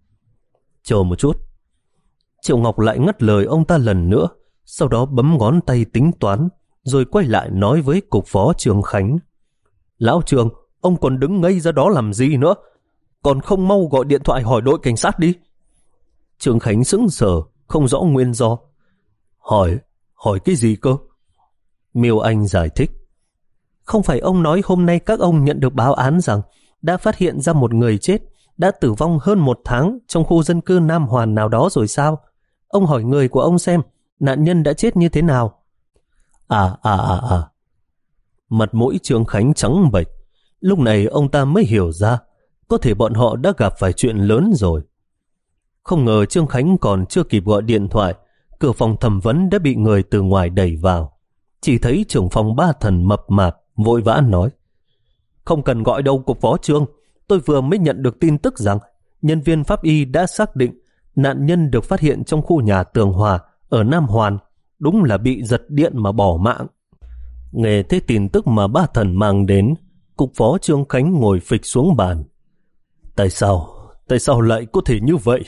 Speaker 1: Chờ một chút. Triệu Ngọc lại ngắt lời ông ta lần nữa, sau đó bấm ngón tay tính toán, rồi quay lại nói với cục phó Trương Khánh. Lão Trương, ông còn đứng ngây ra đó làm gì nữa? Còn không mau gọi điện thoại hỏi đội cảnh sát đi. Trương Khánh sững sờ, không rõ nguyên do. Hỏi, hỏi cái gì cơ? Miêu Anh giải thích. Không phải ông nói hôm nay các ông nhận được báo án rằng đã phát hiện ra một người chết đã tử vong hơn một tháng trong khu dân cư Nam Hoàn nào đó rồi sao? Ông hỏi người của ông xem nạn nhân đã chết như thế nào. À à à à. Mặt mũi Trương Khánh trắng bệch. Lúc này ông ta mới hiểu ra có thể bọn họ đã gặp phải chuyện lớn rồi. Không ngờ Trương Khánh còn chưa kịp gọi điện thoại, cửa phòng thẩm vấn đã bị người từ ngoài đẩy vào. Chỉ thấy trưởng phòng Ba Thần mập mạp vội vã nói, không cần gọi đâu cục phó Trương, tôi vừa mới nhận được tin tức rằng nhân viên pháp y đã xác định nạn nhân được phát hiện trong khu nhà Tường Hòa ở Nam Hoàn đúng là bị giật điện mà bỏ mạng. Nghe thấy tin tức mà Ba Thần mang đến, cục phó Trương Khánh ngồi phịch xuống bàn. Tại sao? Tại sao lại có thể như vậy?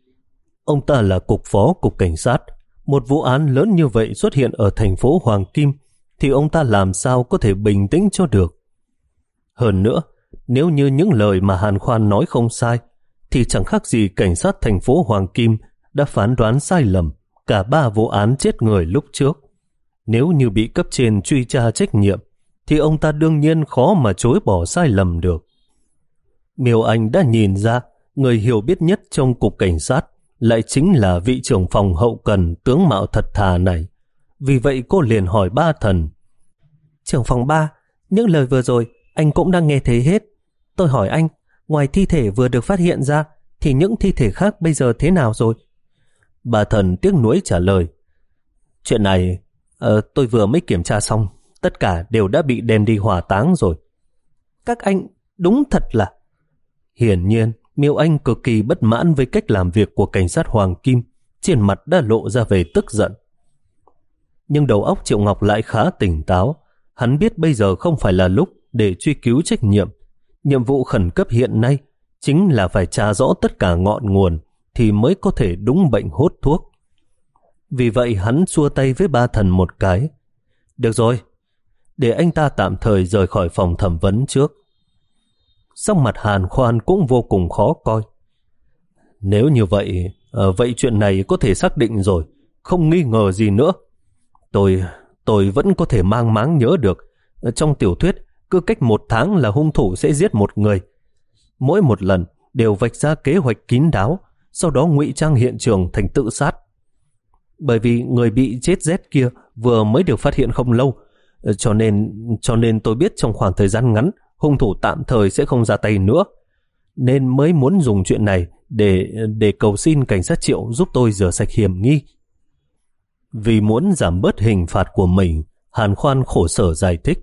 Speaker 1: Ông ta là cục phó cục cảnh sát. Một vụ án lớn như vậy xuất hiện ở thành phố Hoàng Kim thì ông ta làm sao có thể bình tĩnh cho được? Hơn nữa, nếu như những lời mà Hàn Khoan nói không sai thì chẳng khác gì cảnh sát thành phố Hoàng Kim đã phán đoán sai lầm cả ba vụ án chết người lúc trước. Nếu như bị cấp trên truy tra trách nhiệm thì ông ta đương nhiên khó mà chối bỏ sai lầm được. Miêu Anh đã nhìn ra người hiểu biết nhất trong cục cảnh sát lại chính là vị trưởng phòng hậu cần tướng mạo thật thà này. Vì vậy cô liền hỏi Ba Thần. Trưởng phòng Ba, những lời vừa rồi anh cũng đang nghe thấy hết. Tôi hỏi anh, ngoài thi thể vừa được phát hiện ra thì những thi thể khác bây giờ thế nào rồi? Ba Thần tiếc nuối trả lời. Chuyện này uh, tôi vừa mới kiểm tra xong, tất cả đều đã bị đem đi hỏa táng rồi. Các anh đúng thật là... Hiển nhiên, Miêu Anh cực kỳ bất mãn với cách làm việc của cảnh sát Hoàng Kim, trên mặt đã lộ ra vẻ tức giận. Nhưng đầu óc Triệu Ngọc lại khá tỉnh táo. Hắn biết bây giờ không phải là lúc để truy cứu trách nhiệm. Nhiệm vụ khẩn cấp hiện nay chính là phải tra rõ tất cả ngọn nguồn thì mới có thể đúng bệnh hốt thuốc. Vì vậy hắn xua tay với Ba Thần một cái. Được rồi, để anh ta tạm thời rời khỏi phòng thẩm vấn trước. Sắc mặt Hàn Khoan cũng vô cùng khó coi. Nếu như vậy, à, vậy chuyện này có thể xác định rồi, không nghi ngờ gì nữa. Tôi, tôi vẫn có thể mang máng nhớ được. Trong tiểu thuyết, cứ cách một tháng là hung thủ sẽ giết một người. Mỗi một lần đều vạch ra kế hoạch kín đáo, sau đó ngụy trang hiện trường thành tự sát. Bởi vì người bị chết rét kia vừa mới được phát hiện không lâu, cho nên, cho nên tôi biết trong khoảng thời gian ngắn, hung thủ tạm thời sẽ không ra tay nữa. Nên mới muốn dùng chuyện này để, để cầu xin cảnh sát Triệu giúp tôi rửa sạch hiểm nghi. Vì muốn giảm bớt hình phạt của mình, Hàn Khoan khổ sở giải thích.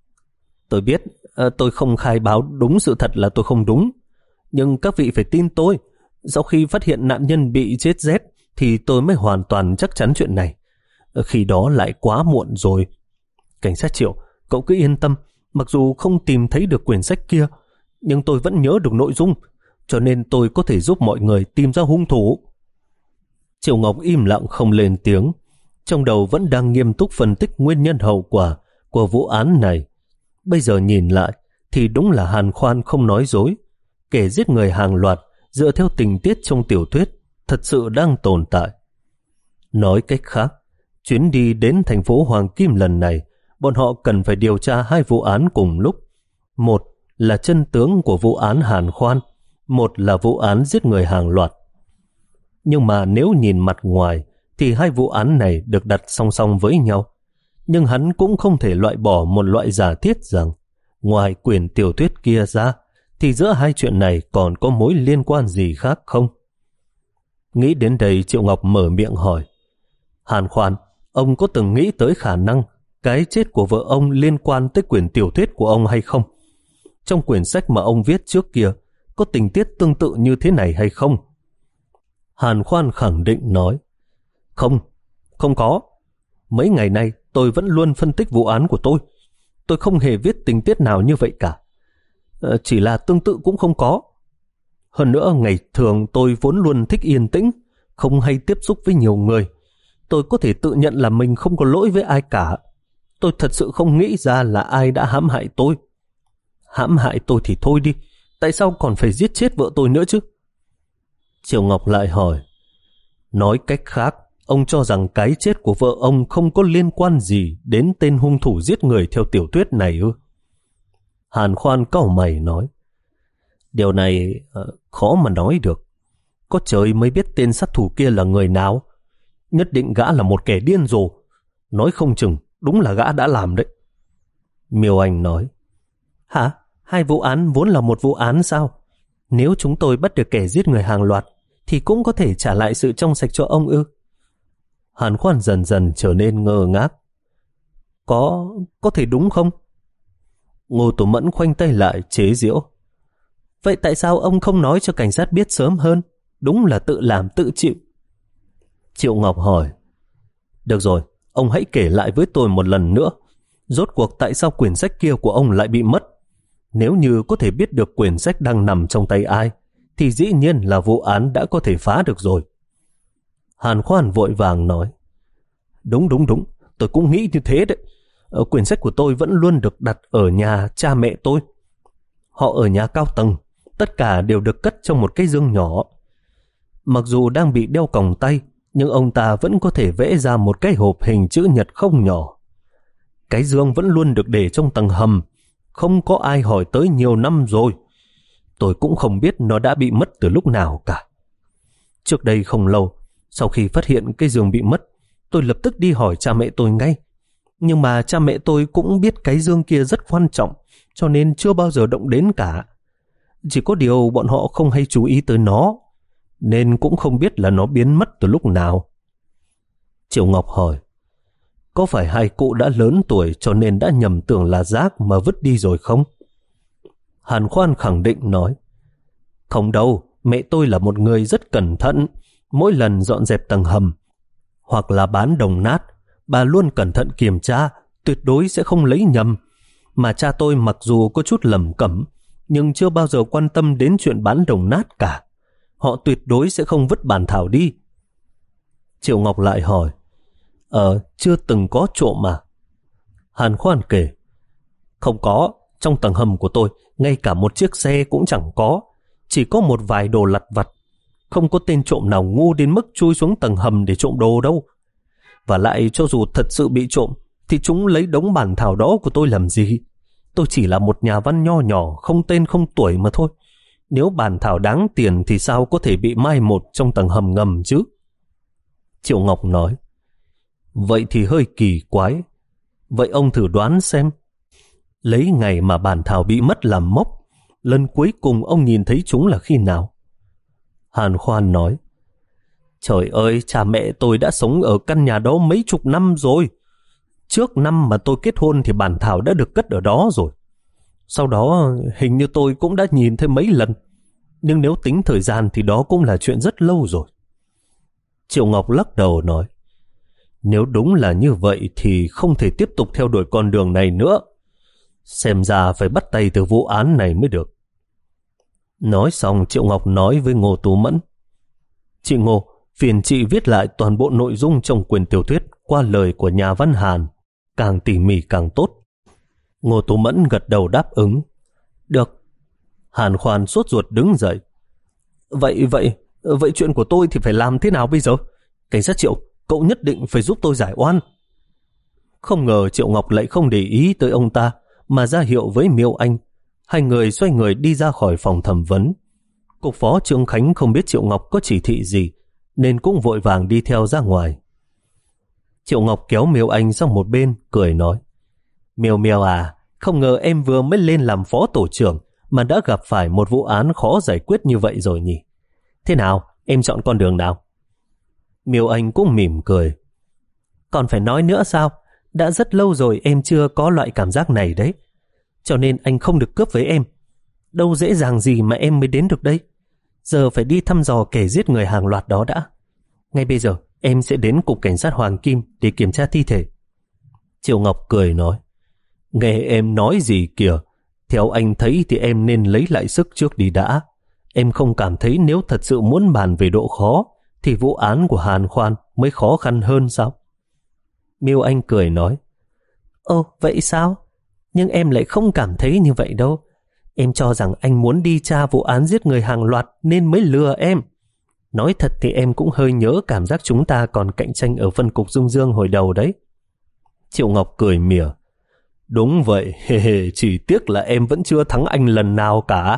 Speaker 1: Tôi biết, tôi không khai báo đúng sự thật là tôi không đúng. Nhưng các vị phải tin tôi. Sau khi phát hiện nạn nhân bị chết rét, thì tôi mới hoàn toàn chắc chắn chuyện này. Khi đó lại quá muộn rồi. Cảnh sát Triệu, cậu cứ yên tâm. Mặc dù không tìm thấy được quyển sách kia, nhưng tôi vẫn nhớ được nội dung, cho nên tôi có thể giúp mọi người tìm ra hung thủ. Triệu Ngọc im lặng không lên tiếng, trong đầu vẫn đang nghiêm túc phân tích nguyên nhân hậu quả của vụ án này. Bây giờ nhìn lại thì đúng là Hàn Khoan không nói dối. Kẻ giết người hàng loạt dựa theo tình tiết trong tiểu thuyết thật sự đang tồn tại. Nói cách khác, chuyến đi đến thành phố Hoàng Kim lần này, bọn họ cần phải điều tra hai vụ án cùng lúc. Một là chân tướng của vụ án Hàn Khoan, một là vụ án giết người hàng loạt. Nhưng mà nếu nhìn mặt ngoài thì hai vụ án này được đặt song song với nhau. Nhưng hắn cũng không thể loại bỏ một loại giả thiết rằng ngoài quyển tiểu thuyết kia ra thì giữa hai chuyện này còn có mối liên quan gì khác không? Nghĩ đến đây, Triệu Ngọc mở miệng hỏi. Hàn Khoan, ông có từng nghĩ tới khả năng cái chết của vợ ông liên quan tới quyển tiểu thuyết của ông hay không? Trong quyển sách mà ông viết trước kia có tình tiết tương tự như thế này hay không? Hàn Khoan khẳng định nói. Không, không có. Mấy ngày nay tôi vẫn luôn phân tích vụ án của tôi. Tôi không hề viết tình tiết nào như vậy cả. À, chỉ là tương tự cũng không có. Hơn nữa, ngày thường tôi vốn luôn thích yên tĩnh, không hay tiếp xúc với nhiều người. Tôi có thể tự nhận là mình không có lỗi với ai cả. Tôi thật sự không nghĩ ra là ai đã hãm hại tôi. Hãm hại tôi thì thôi đi, tại sao còn phải giết chết vợ tôi nữa chứ? Triệu Ngọc lại hỏi. Nói cách khác, ông cho rằng cái chết của vợ ông không có liên quan gì đến tên hung thủ giết người theo tiểu thuyết này ư? Hàn Khoan cau mày nói. Điều này uh, khó mà nói được. Có trời mới biết tên sát thủ kia là người nào. Nhất định gã là một kẻ điên rồ. Nói không chừng đúng là gã đã làm đấy. Miêu Anh nói. Hả? Hai vụ án vốn là một vụ án sao? Nếu chúng tôi bắt được kẻ giết người hàng loạt thì cũng có thể trả lại sự trong sạch cho ông ư? Hàn Khoan dần dần trở nên ngơ ngác. Có, có thể đúng không? Ngô Tổ Mẫn khoanh tay lại chế giễu. Vậy tại sao ông không nói cho cảnh sát biết sớm hơn? Đúng là tự làm tự chịu. Triệu Ngọc hỏi. Được rồi, ông hãy kể lại với tôi một lần nữa. Rốt cuộc tại sao quyển sách kia của ông lại bị mất? Nếu như có thể biết được quyển sách đang nằm trong tay ai, thì dĩ nhiên là vụ án đã có thể phá được rồi. Hàn Khoan vội vàng nói. Đúng đúng đúng, tôi cũng nghĩ như thế đấy. Ở quyển sách của tôi vẫn luôn được đặt ở nhà cha mẹ tôi. Họ ở nhà cao tầng, tất cả đều được cất trong một cái dương nhỏ. Mặc dù đang bị đeo còng tay, nhưng ông ta vẫn có thể vẽ ra một cái hộp hình chữ nhật không nhỏ. Cái dương vẫn luôn được để trong tầng hầm, không có ai hỏi tới nhiều năm rồi. Tôi cũng không biết nó đã bị mất từ lúc nào cả. Trước đây không lâu, sau khi phát hiện cái dương bị mất, tôi lập tức đi hỏi cha mẹ tôi ngay. Nhưng mà cha mẹ tôi cũng biết cái dương kia rất quan trọng, cho nên chưa bao giờ động đến cả. Chỉ có điều bọn họ không hay chú ý tới nó, nên cũng không biết là nó biến mất từ lúc nào. Triệu Ngọc hỏi. có phải hai cụ đã lớn tuổi cho nên đã nhầm tưởng là rác mà vứt đi rồi không? Hàn Khoan khẳng định nói, không đâu, mẹ tôi là một người rất cẩn thận. Mỗi lần dọn dẹp tầng hầm hoặc là bán đồng nát, bà luôn cẩn thận kiểm tra, tuyệt đối sẽ không lấy nhầm. Mà cha tôi mặc dù có chút lầm cẩm, nhưng chưa bao giờ quan tâm đến chuyện bán đồng nát cả. Họ tuyệt đối sẽ không vứt bản thảo đi. Triệu Ngọc lại hỏi, Ờ, chưa từng có trộm mà. Hàn Khoan kể, không có, trong tầng hầm của tôi, ngay cả một chiếc xe cũng chẳng có, chỉ có một vài đồ lặt vặt. Không có tên trộm nào ngu đến mức chui xuống tầng hầm để trộm đồ đâu. Và lại cho dù thật sự bị trộm, thì chúng lấy đống bản thảo đó của tôi làm gì? Tôi chỉ là một nhà văn nho nhỏ, không tên không tuổi mà thôi. Nếu bản thảo đáng tiền thì sao có thể bị mai một trong tầng hầm ngầm chứ? Triệu Ngọc nói, vậy thì hơi kỳ quái. Vậy ông thử đoán xem, lấy ngày mà bản thảo bị mất làm mốc, lần cuối cùng ông nhìn thấy chúng là khi nào? Hàn Khoan nói, trời ơi, cha mẹ tôi đã sống ở căn nhà đó mấy chục năm rồi. Trước năm mà tôi kết hôn thì bản thảo đã được cất ở đó rồi. Sau đó hình như tôi cũng đã nhìn thấy mấy lần, nhưng nếu tính thời gian thì đó cũng là chuyện rất lâu rồi. Triệu Ngọc lắc đầu nói, nếu đúng là như vậy thì không thể tiếp tục theo đuổi con đường này nữa. Xem ra phải bắt tay từ vụ án này mới được. Nói xong, Triệu Ngọc nói với Ngô Tú Mẫn, chị Ngô, phiền chị viết lại toàn bộ nội dung trong quyển tiểu thuyết qua lời của nhà văn Hàn, càng tỉ mỉ càng tốt. Ngô Tú Mẫn gật đầu đáp ứng. Được. Hàn Khoan sốt ruột đứng dậy. Vậy, vậy, vậy chuyện của tôi thì phải làm thế nào bây giờ? Cảnh sát Triệu, cậu nhất định phải giúp tôi giải oan. Không ngờ Triệu Ngọc lại không để ý tới ông ta, mà ra hiệu với Miêu Anh. Hai người xoay người đi ra khỏi phòng thẩm vấn. Cục phó Trương Khánh không biết Triệu Ngọc có chỉ thị gì, nên cũng vội vàng đi theo ra ngoài. Triệu Ngọc kéo Miêu Anh sang một bên, cười nói, Miêu Miêu à, không ngờ em vừa mới lên làm phó tổ trưởng mà đã gặp phải một vụ án khó giải quyết như vậy rồi nhỉ? Thế nào, em chọn con đường nào? Miêu Anh cũng mỉm cười. Còn phải nói nữa sao? Đã rất lâu rồi em chưa có loại cảm giác này đấy. Cho nên anh không được cướp với em. Đâu dễ dàng gì mà em mới đến được đây. Giờ phải đi thăm dò kẻ giết người hàng loạt đó đã. Ngay bây giờ em sẽ đến cục cảnh sát Hoàng Kim để kiểm tra thi thể. Triệu Ngọc cười nói, nghe em nói gì kìa, theo anh thấy thì em nên lấy lại sức trước đi đã. Em không cảm thấy nếu thật sự muốn bàn về độ khó thì vụ án của Hàn Khoan mới khó khăn hơn sao? Miêu Anh cười nói, ồ vậy sao? Nhưng em lại không cảm thấy như vậy đâu. Em cho rằng anh muốn đi tra vụ án giết người hàng loạt nên mới lừa em. Nói thật thì em cũng hơi nhớ cảm giác chúng ta còn cạnh tranh ở phân cục Dung Dương hồi đầu đấy. Triệu Ngọc cười mỉa, đúng vậy, hề hề, chỉ tiếc là em vẫn chưa thắng anh lần nào cả.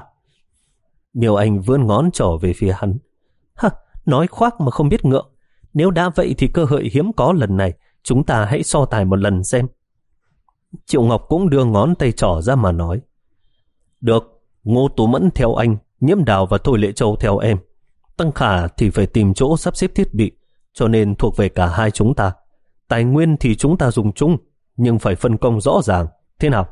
Speaker 1: Miêu Anh vươn ngón trỏ về phía hắn. Hả, nói khoác mà không biết ngượng. Nếu đã vậy thì cơ hội hiếm có lần này, chúng ta hãy so tài một lần xem. Triệu Ngọc cũng đưa ngón tay trỏ ra mà nói, được, Ngô Tú Mẫn theo anh, Nhiễm Đào và Thôi Lệ Châu theo em. Tăng Khả thì phải tìm chỗ sắp xếp thiết bị, cho nên thuộc về cả hai chúng ta. Tài nguyên thì chúng ta dùng chung, nhưng phải phân công rõ ràng. Thế nào?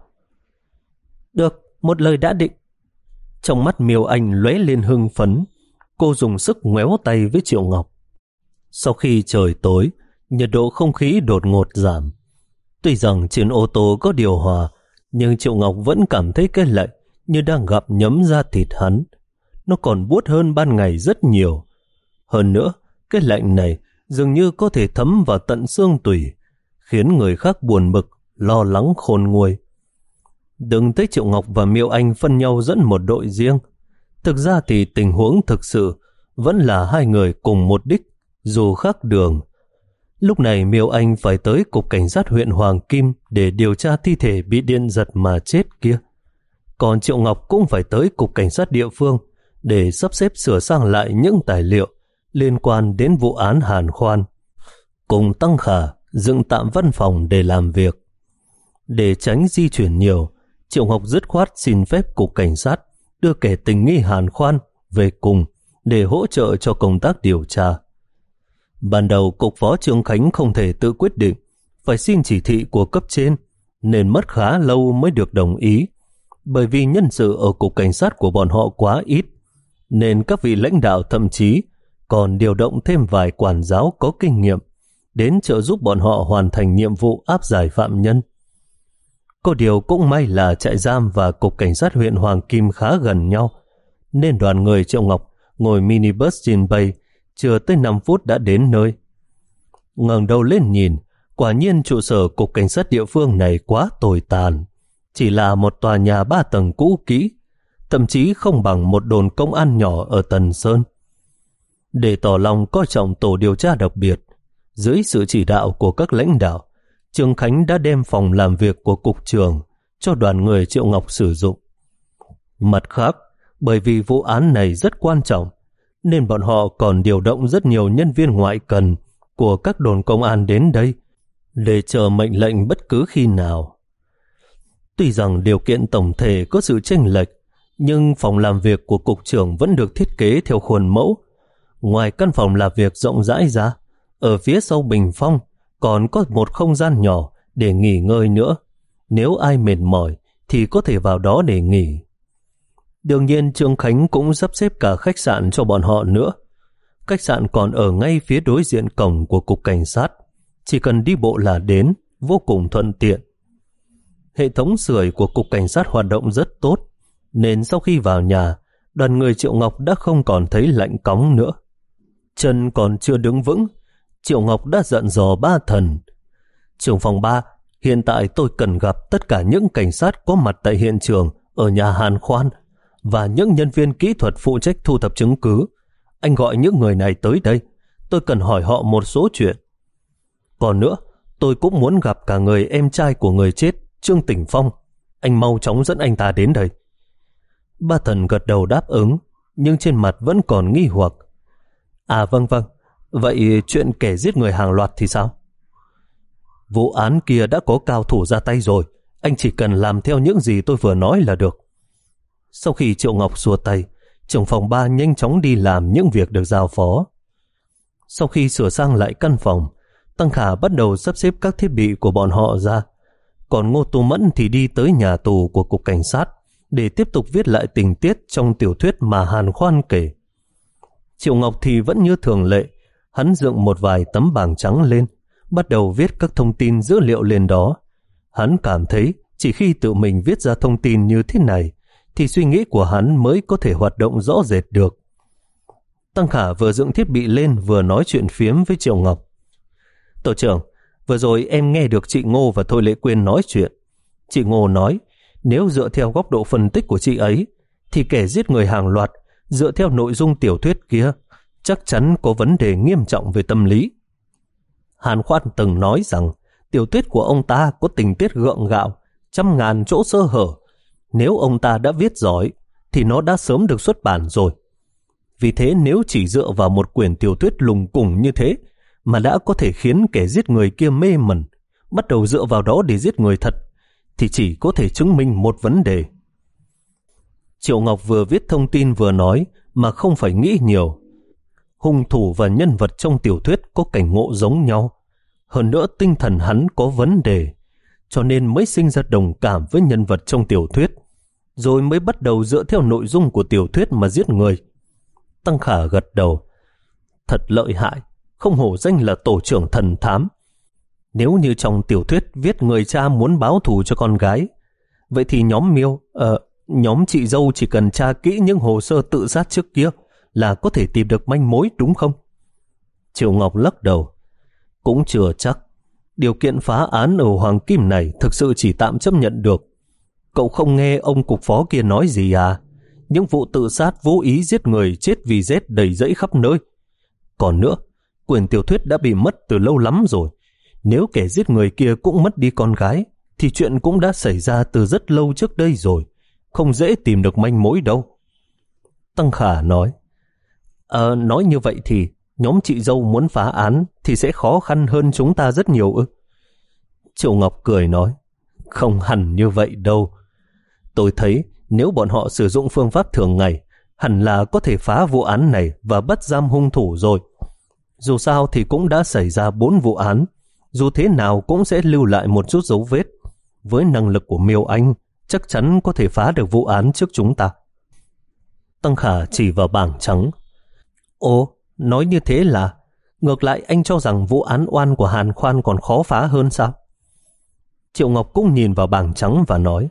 Speaker 1: Được, một lời đã định. Trong mắt Miêu Anh lóe lên hưng phấn, cô dùng sức ngoéo tay với Triệu Ngọc. Sau khi trời tối, nhiệt độ không khí đột ngột giảm. Tuy rằng trên ô tô có điều hòa, nhưng Triệu Ngọc vẫn cảm thấy cái lạnh như đang gặm nhấm da thịt hắn. Nó còn buốt hơn ban ngày rất nhiều. Hơn nữa, cái lạnh này dường như có thể thấm vào tận xương tủy, khiến người khác buồn bực, lo lắng khôn nguôi. Đừng thấy Triệu Ngọc và Miêu Anh phân nhau dẫn một đội riêng. Thực ra thì tình huống thực sự vẫn là hai người cùng một đích, dù khác đường. Lúc này Miêu Anh phải tới cục cảnh sát huyện Hoàng Kim để điều tra thi thể bị điện giật mà chết kia. Còn Triệu Ngọc cũng phải tới cục cảnh sát địa phương để sắp xếp sửa sang lại những tài liệu liên quan đến vụ án Hàn Khoan. Cùng Tăng Khả dựng tạm văn phòng để làm việc. Để tránh di chuyển nhiều, Triệu Ngọc dứt khoát xin phép cục cảnh sát đưa kẻ tình nghi Hàn Khoan về cùng để hỗ trợ cho công tác điều tra. Ban đầu cục phó Trương Khánh không thể tự quyết định, phải xin chỉ thị của cấp trên, nên mất khá lâu mới được đồng ý. Bởi vì nhân sự ở cục cảnh sát của bọn họ quá ít, nên các vị lãnh đạo thậm chí còn điều động thêm vài quản giáo có kinh nghiệm đến trợ giúp bọn họ hoàn thành nhiệm vụ áp giải phạm nhân. Có điều cũng may là trại giam và cục cảnh sát huyện Hoàng Kim khá gần nhau, nên đoàn người Triệu Ngọc ngồi minibus trên bay, chưa tới năm phút đã đến nơi. Ngẩng đầu lên nhìn, quả nhiên trụ sở cục cảnh sát địa phương này quá tồi tàn, chỉ là một tòa nhà ba tầng cũ kỹ, thậm chí không bằng một đồn công an nhỏ ở Tần Sơn. Để tỏ lòng coi trọng tổ điều tra đặc biệt, dưới sự chỉ đạo của các lãnh đạo, Trương Khánh đã đem phòng làm việc của cục trưởng cho đoàn người Triệu Ngọc sử dụng. Mặt khác, bởi vì vụ án này rất quan trọng, nên bọn họ còn điều động rất nhiều nhân viên ngoại cần của các đồn công an đến đây để chờ mệnh lệnh bất cứ khi nào. Tuy rằng điều kiện tổng thể có sự chênh lệch, nhưng phòng làm việc của cục trưởng vẫn được thiết kế theo khuôn mẫu. Ngoài căn phòng làm việc rộng rãi ra, ở phía sau bình phong còn có một không gian nhỏ để nghỉ ngơi nữa. Nếu ai mệt mỏi thì có thể vào đó để nghỉ. Đương nhiên Trương Khánh cũng sắp xếp cả khách sạn cho bọn họ nữa. Khách sạn còn ở ngay phía đối diện cổng của cục cảnh sát, chỉ cần đi bộ là đến, vô cùng thuận tiện. Hệ thống sưởi của cục cảnh sát hoạt động rất tốt, nên sau khi vào nhà, đoàn người Triệu Ngọc đã không còn thấy lạnh cóng nữa. Chân còn chưa đứng vững, Triệu Ngọc đã dặn dò ba thần. Trưởng phòng ba, hiện tại tôi cần gặp tất cả những cảnh sát có mặt tại hiện trường ở nhà Hàn Khoan và những nhân viên kỹ thuật phụ trách thu thập chứng cứ. Anh gọi những người này tới đây, tôi cần hỏi họ một số chuyện. Còn nữa, tôi cũng muốn gặp cả người em trai của người chết, Trương Tỉnh Phong. Anh mau chóng dẫn anh ta đến đây. Ba thần gật đầu đáp ứng, nhưng trên mặt vẫn còn nghi hoặc. À vâng vâng, vậy chuyện kẻ giết người hàng loạt thì sao? Vụ án kia đã có cao thủ ra tay rồi, anh chỉ cần làm theo những gì tôi vừa nói là được. Sau khi Triệu Ngọc xua tay, trưởng phòng ba nhanh chóng đi làm những việc được giao phó. Sau khi sửa sang lại căn phòng, Tăng Khả bắt đầu sắp xếp các thiết bị của bọn họ ra. Còn Ngô Tô Mẫn thì đi tới nhà tù của cục cảnh sát để tiếp tục viết lại tình tiết trong tiểu thuyết mà Hàn Khoan kể. Triệu Ngọc thì vẫn như thường lệ, hắn dựng một vài tấm bảng trắng lên, bắt đầu viết các thông tin dữ liệu lên đó. Hắn cảm thấy chỉ khi tự mình viết ra thông tin như thế này thì suy nghĩ của hắn mới có thể hoạt động rõ rệt được. Tăng Khả vừa dựng thiết bị lên vừa nói chuyện phiếm với Triệu Ngọc. Tổ trưởng, vừa rồi em nghe được chị Ngô và Thôi Lệ Quyên nói chuyện. Chị Ngô nói, nếu dựa theo góc độ phân tích của chị ấy, thì kẻ giết người hàng loạt, dựa theo nội dung tiểu thuyết kia, chắc chắn có vấn đề nghiêm trọng về tâm lý. Hàn Khoan từng nói rằng, tiểu thuyết của ông ta có tình tiết gượng gạo, trăm ngàn chỗ sơ hở. Nếu ông ta đã viết giỏi, thì nó đã sớm được xuất bản rồi. Vì thế nếu chỉ dựa vào một quyển tiểu thuyết lùng củng như thế, mà đã có thể khiến kẻ giết người kia mê mẩn, bắt đầu dựa vào đó để giết người thật, thì chỉ có thể chứng minh một vấn đề. Triệu Ngọc vừa viết thông tin vừa nói mà không phải nghĩ nhiều. Hung thủ và nhân vật trong tiểu thuyết có cảnh ngộ giống nhau. Hơn nữa tinh thần hắn có vấn đề, cho nên mới sinh ra đồng cảm với nhân vật trong tiểu thuyết, rồi mới bắt đầu dựa theo nội dung của tiểu thuyết mà giết người. Tăng Khả gật đầu. Thật lợi hại, không hổ danh là tổ trưởng thần thám. Nếu như trong tiểu thuyết viết người cha muốn báo thù cho con gái, vậy thì nhóm Miêu, ờ, nhóm chị dâu chỉ cần tra kỹ những hồ sơ tự sát trước kia là có thể tìm được manh mối đúng không? Triệu Ngọc lắc đầu. Cũng chưa chắc. Điều kiện phá án ở Hoàng Kim này thực sự chỉ tạm chấp nhận được. Cậu không nghe ông cục phó kia nói gì à? Những vụ tự sát vô ý giết người chết vì rét đầy rẫy khắp nơi. Còn nữa, quyển tiểu thuyết đã bị mất từ lâu lắm rồi. Nếu kẻ giết người kia cũng mất đi con gái, thì chuyện cũng đã xảy ra từ rất lâu trước đây rồi. Không dễ tìm được manh mối đâu. Tăng Khả nói. Ờ, nói như vậy thì nhóm chị dâu muốn phá án thì sẽ khó khăn hơn chúng ta rất nhiều ư? Triệu Ngọc cười nói. Không hẳn như vậy đâu. Tôi thấy nếu bọn họ sử dụng phương pháp thường ngày, hẳn là có thể phá vụ án này và bắt giam hung thủ rồi. Dù sao thì cũng đã xảy ra bốn vụ án, dù thế nào cũng sẽ lưu lại một chút dấu vết. Với năng lực của Miêu Anh, chắc chắn có thể phá được vụ án trước chúng ta. Tăng Khả chỉ vào bảng trắng. Ồ, nói như thế là ngược lại anh cho rằng vụ án oan của Hàn Khoan còn khó phá hơn sao? Triệu Ngọc cũng nhìn vào bảng trắng và nói,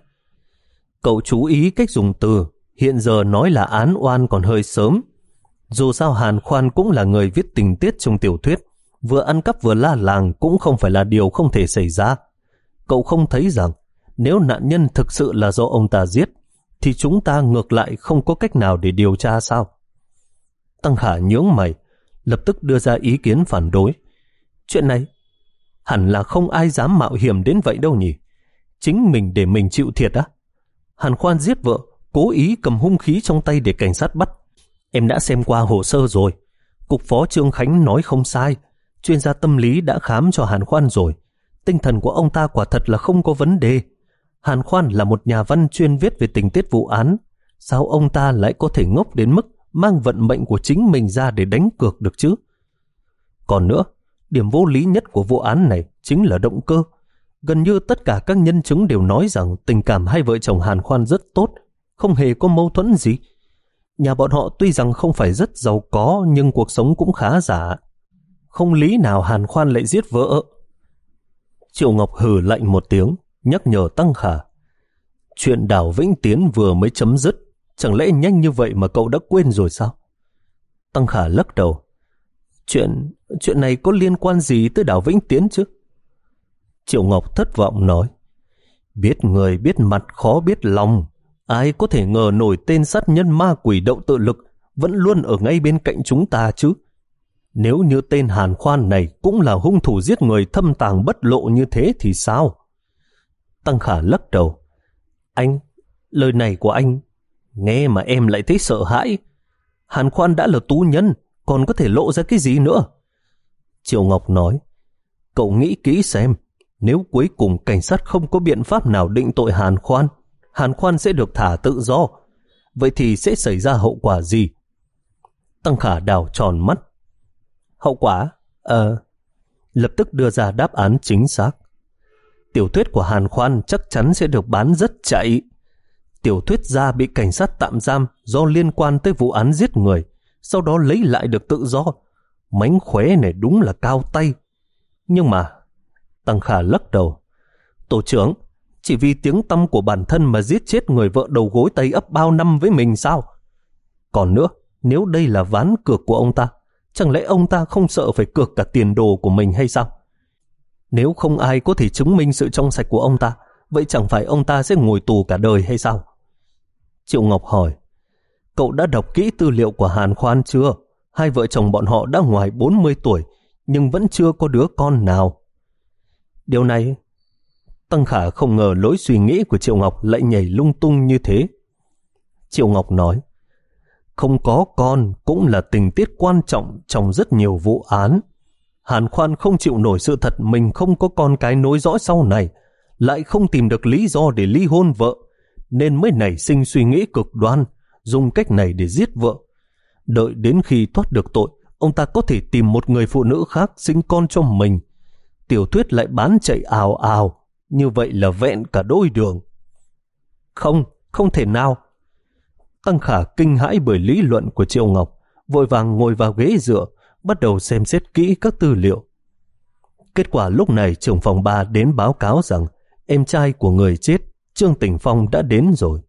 Speaker 1: cậu chú ý cách dùng từ, hiện giờ nói là án oan còn hơi sớm. Dù sao Hàn Khoan cũng là người viết tình tiết trong tiểu thuyết, vừa ăn cắp vừa la làng cũng không phải là điều không thể xảy ra. Cậu không thấy rằng nếu nạn nhân thực sự là do ông ta giết, thì chúng ta ngược lại không có cách nào để điều tra sao? Tăng Khả nhướng mày, lập tức đưa ra ý kiến phản đối. Chuyện này hẳn là không ai dám mạo hiểm đến vậy đâu nhỉ? Chính mình để mình chịu thiệt á? Hàn Khoan giết vợ, cố ý cầm hung khí trong tay để cảnh sát bắt. Em đã xem qua hồ sơ rồi. Cục phó Trương Khánh nói không sai. Chuyên gia tâm lý đã khám cho Hàn Khoan rồi. Tinh thần của ông ta quả thật là không có vấn đề. Hàn Khoan là một nhà văn chuyên viết về tình tiết vụ án. Sao ông ta lại có thể ngốc đến mức mang vận mệnh của chính mình ra để đánh cược được chứ? Còn nữa, điểm vô lý nhất của vụ án này chính là động cơ. Gần như tất cả các nhân chứng đều nói rằng tình cảm hai vợ chồng Hàn Khoan rất tốt, không hề có mâu thuẫn gì. Nhà bọn họ tuy rằng không phải rất giàu có nhưng cuộc sống cũng khá giả. Không lý nào Hàn Khoan lại giết vợ. Triệu Ngọc hừ lạnh một tiếng, nhắc nhở Tăng Khả. Chuyện Đào Vĩnh Tiến vừa mới chấm dứt, chẳng lẽ nhanh như vậy mà cậu đã quên rồi sao? Tăng Khả lắc đầu. Chuyện, chuyện này có liên quan gì tới Đào Vĩnh Tiến chứ? Triệu Ngọc thất vọng nói. Biết người biết mặt khó biết lòng. Ai có thể ngờ nổi tên sát nhân ma quỷ Đậu Tự Lực vẫn luôn ở ngay bên cạnh chúng ta chứ? Nếu như tên Hàn Khoan này cũng là hung thủ giết người thâm tàng bất lộ như thế thì sao? Tăng Khả lắc đầu. Anh, lời này của anh, nghe mà em lại thấy sợ hãi. Hàn Khoan đã là tù nhân, còn có thể lộ ra cái gì nữa? Triệu Ngọc nói, cậu nghĩ kỹ xem, nếu cuối cùng cảnh sát không có biện pháp nào định tội Hàn Khoan, Hàn Khoan sẽ được thả tự do. Vậy thì sẽ xảy ra hậu quả gì? Tăng Khả đảo tròn mắt. Hậu quả? Ờ... Lập tức đưa ra đáp án chính xác. Tiểu thuyết của Hàn Khoan chắc chắn sẽ được bán rất chạy. Tiểu thuyết gia bị cảnh sát tạm giam do liên quan tới vụ án giết người, sau đó lấy lại được tự do. Mánh khóe này đúng là cao tay. Nhưng mà... Tăng Khả lắc đầu. Tổ trưởng, chỉ vì tiếng tăm của bản thân mà giết chết người vợ đầu gối tay ấp bao năm với mình sao? Còn nữa, nếu đây là ván cược của ông ta, chẳng lẽ ông ta không sợ phải cược cả tiền đồ của mình hay sao? Nếu không ai có thể chứng minh sự trong sạch của ông ta, vậy chẳng phải ông ta sẽ ngồi tù cả đời hay sao? Triệu Ngọc hỏi, cậu đã đọc kỹ tư liệu của Hàn Khoan chưa? Hai vợ chồng bọn họ đã ngoài bốn mươi tuổi, nhưng vẫn chưa có đứa con nào. Điều này... Tăng Khả không ngờ lối suy nghĩ của Triệu Ngọc lại nhảy lung tung như thế. Triệu Ngọc nói, không có con cũng là tình tiết quan trọng trong rất nhiều vụ án. Hàn Khoan không chịu nổi sự thật mình không có con cái nối dõi sau này, lại không tìm được lý do để ly hôn vợ, nên mới nảy sinh suy nghĩ cực đoan, dùng cách này để giết vợ. Đợi đến khi thoát được tội, ông ta có thể tìm một người phụ nữ khác sinh con cho mình. Tiểu thuyết lại bán chạy ào ào, như vậy là vẹn cả đôi đường. Không, không thể nào. Tăng Khả kinh hãi bởi lý luận của Triệu Ngọc, vội vàng ngồi vào ghế dựa, bắt đầu xem xét kỹ các tư liệu. Kết quả lúc này trưởng phòng ba đến báo cáo rằng em trai của người chết, Trương Tỉnh Phong đã đến rồi.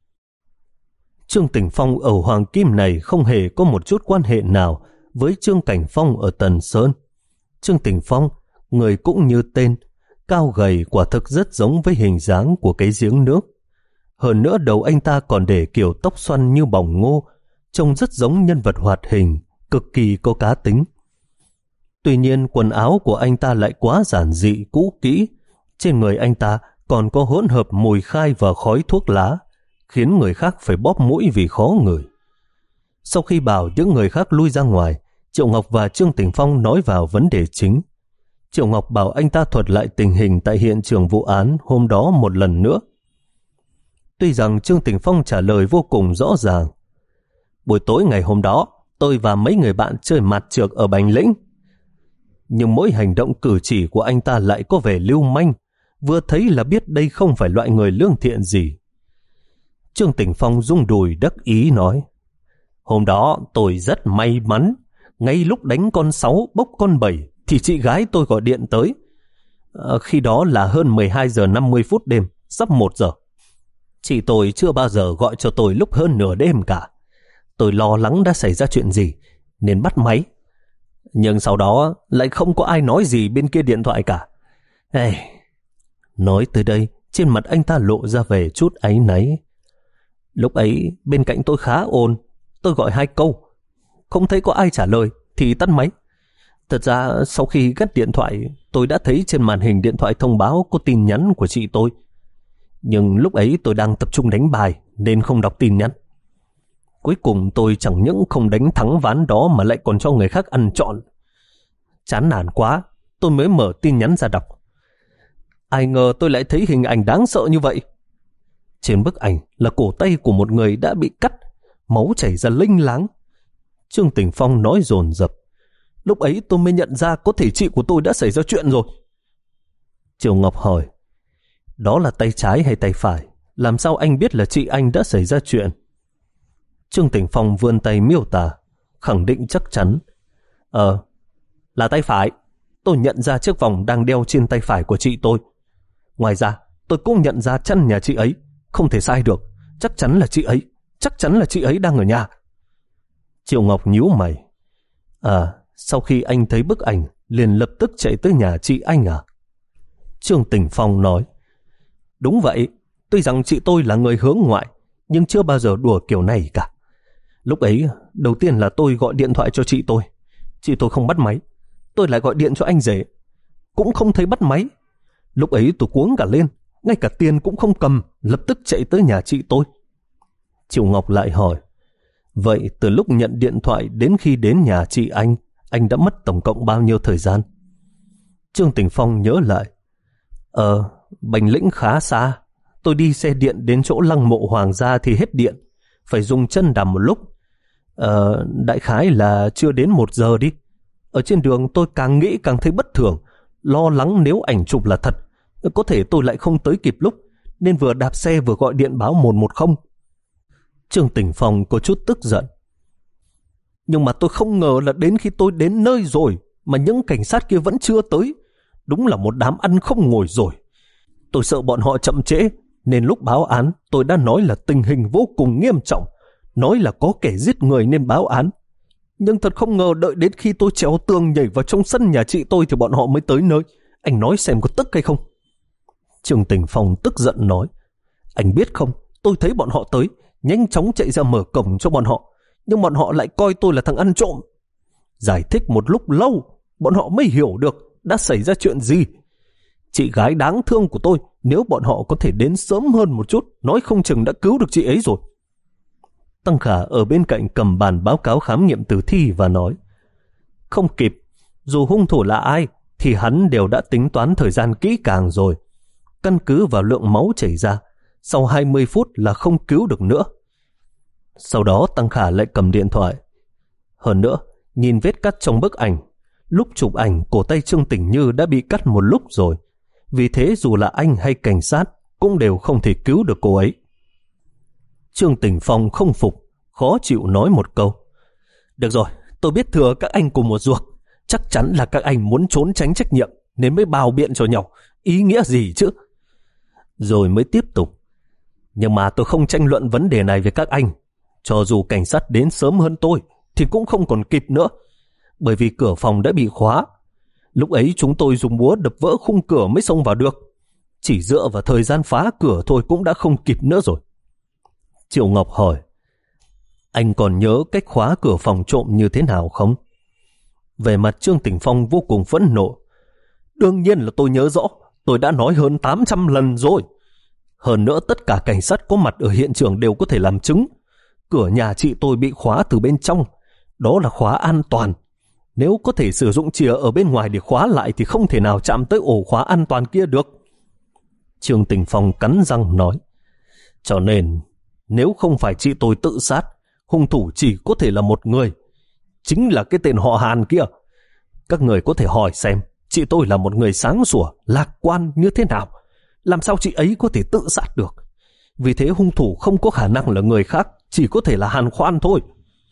Speaker 1: Trương Tỉnh Phong ở Hoàng Kim này không hề có một chút quan hệ nào với Trương Cảnh Phong ở Tần Sơn. Trương Tỉnh Phong, người cũng như tên, cao gầy quả thực rất giống với hình dáng của cái giếng nước. Hơn nữa đầu anh ta còn để kiểu tóc xoăn như bỏng ngô, trông rất giống nhân vật hoạt hình, cực kỳ có cá tính. Tuy nhiên quần áo của anh ta lại quá giản dị cũ kỹ, trên người anh ta còn có hỗn hợp mùi khai và khói thuốc lá, khiến người khác phải bóp mũi vì khó ngửi. Sau khi bảo những người khác lui ra ngoài, Triệu Ngọc và Trương Tỉnh Phong nói vào vấn đề chính. Triệu Ngọc bảo anh ta thuật lại tình hình tại hiện trường vụ án hôm đó một lần nữa. Tuy rằng Trương Tỉnh Phong trả lời vô cùng rõ ràng. Buổi tối ngày hôm đó, tôi và mấy người bạn chơi mặt trược ở Bành Lĩnh. nhưng mỗi hành động cử chỉ của anh ta lại có vẻ lưu manh, vừa thấy là biết đây không phải loại người lương thiện gì. Trương Tỉnh Phong rung đùi đắc ý nói, hôm đó tôi rất may mắn, ngay lúc đánh con sáu bốc con bảy thì chị gái tôi gọi điện tới. À, khi đó là hơn mười hai giờ năm mươi phút đêm, sắp một giờ. Chị tôi chưa bao giờ gọi cho tôi lúc hơn nửa đêm cả. Tôi lo lắng đã xảy ra chuyện gì nên bắt máy. Nhưng sau đó lại không có ai nói gì bên kia điện thoại cả. Ê, nói tới đây, trên mặt anh ta lộ ra về chút áy náy. Lúc ấy bên cạnh tôi khá ồn, tôi gọi hai câu, không thấy có ai trả lời thì tắt máy. Thật ra sau khi cắt điện thoại, tôi đã thấy trên màn hình điện thoại thông báo có tin nhắn của chị tôi. Nhưng lúc ấy tôi đang tập trung đánh bài nên không đọc tin nhắn. Cuối cùng tôi chẳng những không đánh thắng ván đó mà lại còn cho người khác ăn trọn. Chán nản quá, tôi mới mở tin nhắn ra đọc. Ai ngờ tôi lại thấy hình ảnh đáng sợ như vậy. Trên bức ảnh là cổ tay của một người đã bị cắt, máu chảy ra lênh láng. Trương Tỉnh Phong nói dồn dập, lúc ấy tôi mới nhận ra có thể chị của tôi đã xảy ra chuyện rồi. Triều Ngọc hỏi, đó là tay trái hay tay phải? Làm sao anh biết là chị anh đã xảy ra chuyện? Trương Tỉnh Phong vươn tay miêu tả, khẳng định chắc chắn. Ờ, là tay phải. Tôi nhận ra chiếc vòng đang đeo trên tay phải của chị tôi. Ngoài ra, tôi cũng nhận ra chân nhà chị ấy. Không thể sai được. Chắc chắn là chị ấy. Chắc chắn là chị ấy đang ở nhà. Triệu Ngọc nhíu mày. À, sau khi anh thấy bức ảnh, liền lập tức chạy tới nhà chị anh à? Trương Tỉnh Phong nói, đúng vậy. Tuy rằng chị tôi là người hướng ngoại, nhưng chưa bao giờ đùa kiểu này cả. Lúc ấy, đầu tiên là tôi gọi điện thoại cho chị tôi. Chị tôi không bắt máy. Tôi lại gọi điện cho anh rể, cũng không thấy bắt máy. Lúc ấy tôi cuống cả lên, ngay cả tiền cũng không cầm, lập tức chạy tới nhà chị tôi. Triệu Ngọc lại hỏi, vậy từ lúc nhận điện thoại đến khi đến nhà chị anh, anh đã mất tổng cộng bao nhiêu thời gian? Trương Tỉnh Phong nhớ lại. Ờ, Bành Lĩnh khá xa. Tôi đi xe điện đến chỗ lăng mộ Hoàng gia thì hết điện, phải dùng chân đạp một lúc. Ờ, đại khái là chưa đến một giờ đi. Ở trên đường tôi càng nghĩ càng thấy bất thường, lo lắng nếu ảnh chụp là thật, có thể tôi lại không tới kịp lúc, nên vừa đạp xe vừa gọi điện báo một một không. Trương Tỉnh Phong có chút tức giận. Nhưng mà tôi không ngờ là đến khi tôi đến nơi rồi mà những cảnh sát kia vẫn chưa tới. Đúng là một đám ăn không ngồi rồi. Tôi sợ bọn họ chậm trễ, nên lúc báo án tôi đã nói là tình hình vô cùng nghiêm trọng, nói là có kẻ giết người nên báo án. Nhưng thật không ngờ đợi đến khi tôi trèo tường nhảy vào trong sân nhà chị tôi thì bọn họ mới tới nơi. Anh nói xem có tức hay không? Trương Tỉnh Phong tức giận nói, anh biết không, tôi thấy bọn họ tới, nhanh chóng chạy ra mở cổng cho bọn họ, nhưng bọn họ lại coi tôi là thằng ăn trộm. Giải thích một lúc lâu, bọn họ mới hiểu được đã xảy ra chuyện gì. Chị gái đáng thương của tôi, nếu bọn họ có thể đến sớm hơn một chút, nói không chừng đã cứu được chị ấy rồi. Tăng Khả ở bên cạnh cầm bàn báo cáo khám nghiệm tử thi và nói, không kịp, dù hung thủ là ai thì hắn đều đã tính toán thời gian kỹ càng rồi. Căn cứ vào lượng máu chảy ra, sau hai mươi phút là không cứu được nữa. Sau đó Tăng Khả lại cầm điện thoại. Hơn nữa, nhìn vết cắt trong bức ảnh, lúc chụp ảnh cổ tay Trương Tỉnh Như đã bị cắt một lúc rồi. Vì thế dù là anh hay cảnh sát cũng đều không thể cứu được cô ấy. Trương Tỉnh Phong không phục, khó chịu nói một câu. Được rồi, tôi biết thừa các anh cùng một ruột. Chắc chắn là các anh muốn trốn tránh trách nhiệm nên mới bào biện cho nhau. Ý nghĩa gì chứ? Rồi mới tiếp tục. Nhưng mà tôi không tranh luận vấn đề này với các anh. Cho dù cảnh sát đến sớm hơn tôi thì cũng không còn kịp nữa, bởi vì cửa phòng đã bị khóa. Lúc ấy chúng tôi dùng búa đập vỡ khung cửa mới xông vào được. Chỉ dựa vào thời gian phá cửa thôi cũng đã không kịp nữa rồi. Triệu Ngọc hỏi, anh còn nhớ cách khóa cửa phòng trộm như thế nào không? Về mặt Trương Tỉnh Phong vô cùng phẫn nộ. Đương nhiên là tôi nhớ rõ, tôi đã nói hơn tám trăm lần rồi. Hơn nữa tất cả cảnh sát có mặt ở hiện trường đều có thể làm chứng. Cửa nhà chị tôi bị khóa từ bên trong, đó là khóa an toàn. Nếu có thể sử dụng chìa ở bên ngoài để khóa lại thì không thể nào chạm tới ổ khóa an toàn kia được. Trương Tỉnh Phong cắn răng nói, cho nên nếu không phải chị tôi tự sát, hung thủ chỉ có thể là một người, chính là cái tên họ Hàn kia. Các người có thể hỏi xem chị tôi là một người sáng sủa, lạc quan như thế nào. Làm sao chị ấy có thể tự sát được? Vì thế hung thủ không có khả năng là người khác, chỉ có thể là Hàn Khoan thôi.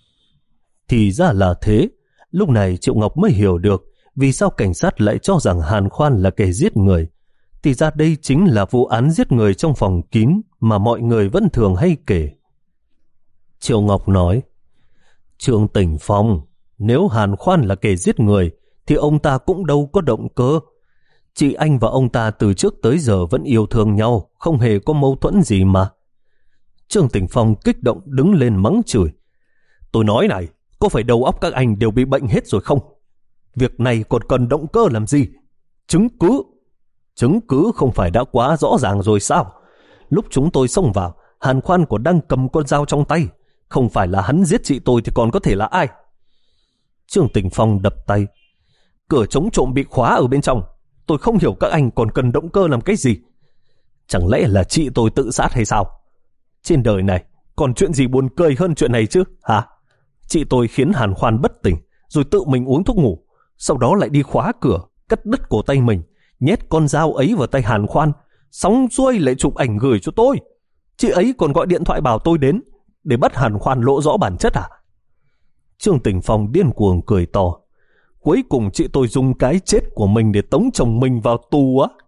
Speaker 1: Thì ra là thế. Lúc này Triệu Ngọc mới hiểu được vì sao cảnh sát lại cho rằng Hàn Khoan là kẻ giết người. Thì ra đây chính là vụ án giết người trong phòng kín mà mọi người vẫn thường hay kể. Triệu Ngọc nói, Trương Tỉnh Phong, nếu Hàn Khoan là kẻ giết người thì ông ta cũng đâu có động cơ. Chị anh và ông ta từ trước tới giờ vẫn yêu thương nhau, không hề có mâu thuẫn gì mà. Trương Tỉnh Phong kích động đứng lên mắng chửi. Tôi nói này, có phải đầu óc các anh đều bị bệnh hết rồi không? Việc này còn cần động cơ làm gì? Chứng cứ. Chứng cứ không phải đã quá rõ ràng rồi sao? Lúc chúng tôi xông vào, Hàn Khoan còn đang cầm con dao trong tay. Không phải là hắn giết chị tôi thì còn có thể là ai? Trương Tỉnh Phong đập tay. Cửa chống trộm bị khóa ở bên trong. Tôi không hiểu các anh còn cần động cơ làm cái gì. Chẳng lẽ là chị tôi tự sát hay sao? Trên đời này còn chuyện gì buồn cười hơn chuyện này chứ hả? Chị tôi khiến Hàn Khoan bất tỉnh, rồi tự mình uống thuốc ngủ, sau đó lại đi khóa cửa, cắt đứt cổ tay mình, nhét con dao ấy vào tay Hàn Khoan, xong xuôi lại chụp ảnh gửi cho tôi. Chị ấy còn gọi điện thoại bảo tôi đến để bắt Hàn Khoan lộ rõ bản chất à? Trương Tỉnh Phong điên cuồng cười to. Cuối cùng chị tôi dùng cái chết của mình để tống chồng mình vào tù á?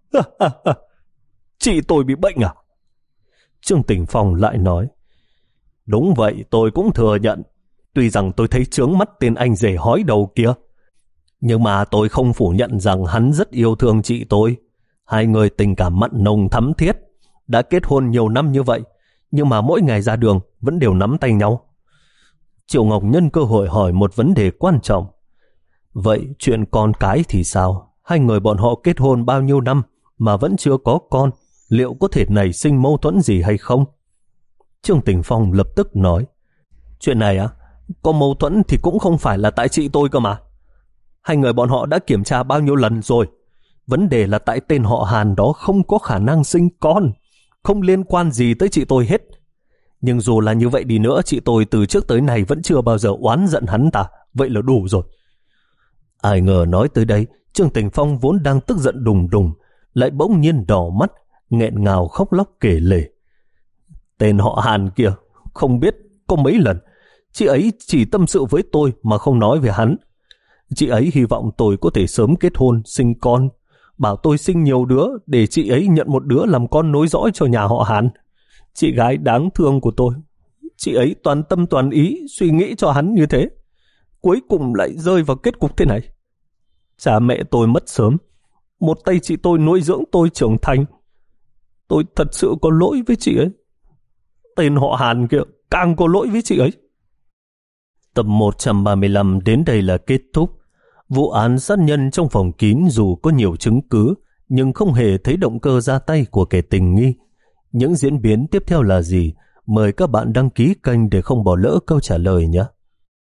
Speaker 1: Chị tôi bị bệnh à? Trương Tỉnh Phong lại nói, đúng vậy, tôi cũng thừa nhận. Tuy rằng tôi thấy chướng mắt tên anh rể hói đầu kia, nhưng mà tôi không phủ nhận rằng hắn rất yêu thương chị tôi. Hai người tình cảm mặn nồng thắm thiết, đã kết hôn nhiều năm như vậy, nhưng mà mỗi ngày ra đường vẫn đều nắm tay nhau. Triệu Ngọc nhân cơ hội hỏi một vấn đề quan trọng. Vậy chuyện con cái thì sao? Hai người bọn họ kết hôn bao nhiêu năm mà vẫn chưa có con, liệu có thể nảy sinh mâu thuẫn gì hay không? Trương Tỉnh Phong lập tức nói, chuyện này á, có mâu thuẫn thì cũng không phải là tại chị tôi cơ mà. Hai người bọn họ đã kiểm tra bao nhiêu lần rồi. Vấn đề là tại tên họ Hàn đó không có khả năng sinh con, không liên quan gì tới chị tôi hết. Nhưng dù là như vậy đi nữa, chị tôi từ trước tới nay vẫn chưa bao giờ oán giận hắn ta, vậy là đủ rồi. Ai ngờ nói tới đây, Trương Tỉnh Phong vốn đang tức giận đùng đùng, lại bỗng nhiên đỏ mắt, nghẹn ngào khóc lóc kể lể. Tên họ Hàn kia, không biết có mấy lần, chị ấy chỉ tâm sự với tôi mà không nói về hắn. Chị ấy hy vọng tôi có thể sớm kết hôn, sinh con, bảo tôi sinh nhiều đứa để chị ấy nhận một đứa làm con nối dõi cho nhà họ Hàn. Chị gái đáng thương của tôi, chị ấy toàn tâm toàn ý suy nghĩ cho hắn như thế, cuối cùng lại rơi vào kết cục thế này. Cha mẹ tôi mất sớm, một tay chị tôi nuôi dưỡng tôi trưởng thành. Tôi thật sự có lỗi với chị ấy. Tên họ Hàn kia càng có lỗi với chị ấy. Tập một trăm ba mươi lăm đến đây là kết thúc. Vụ án sát nhân trong phòng kín dù có nhiều chứng cứ, nhưng không hề thấy động cơ ra tay của kẻ tình nghi. Những diễn biến tiếp theo là gì? Mời các bạn đăng ký kênh để không bỏ lỡ câu trả lời nhé.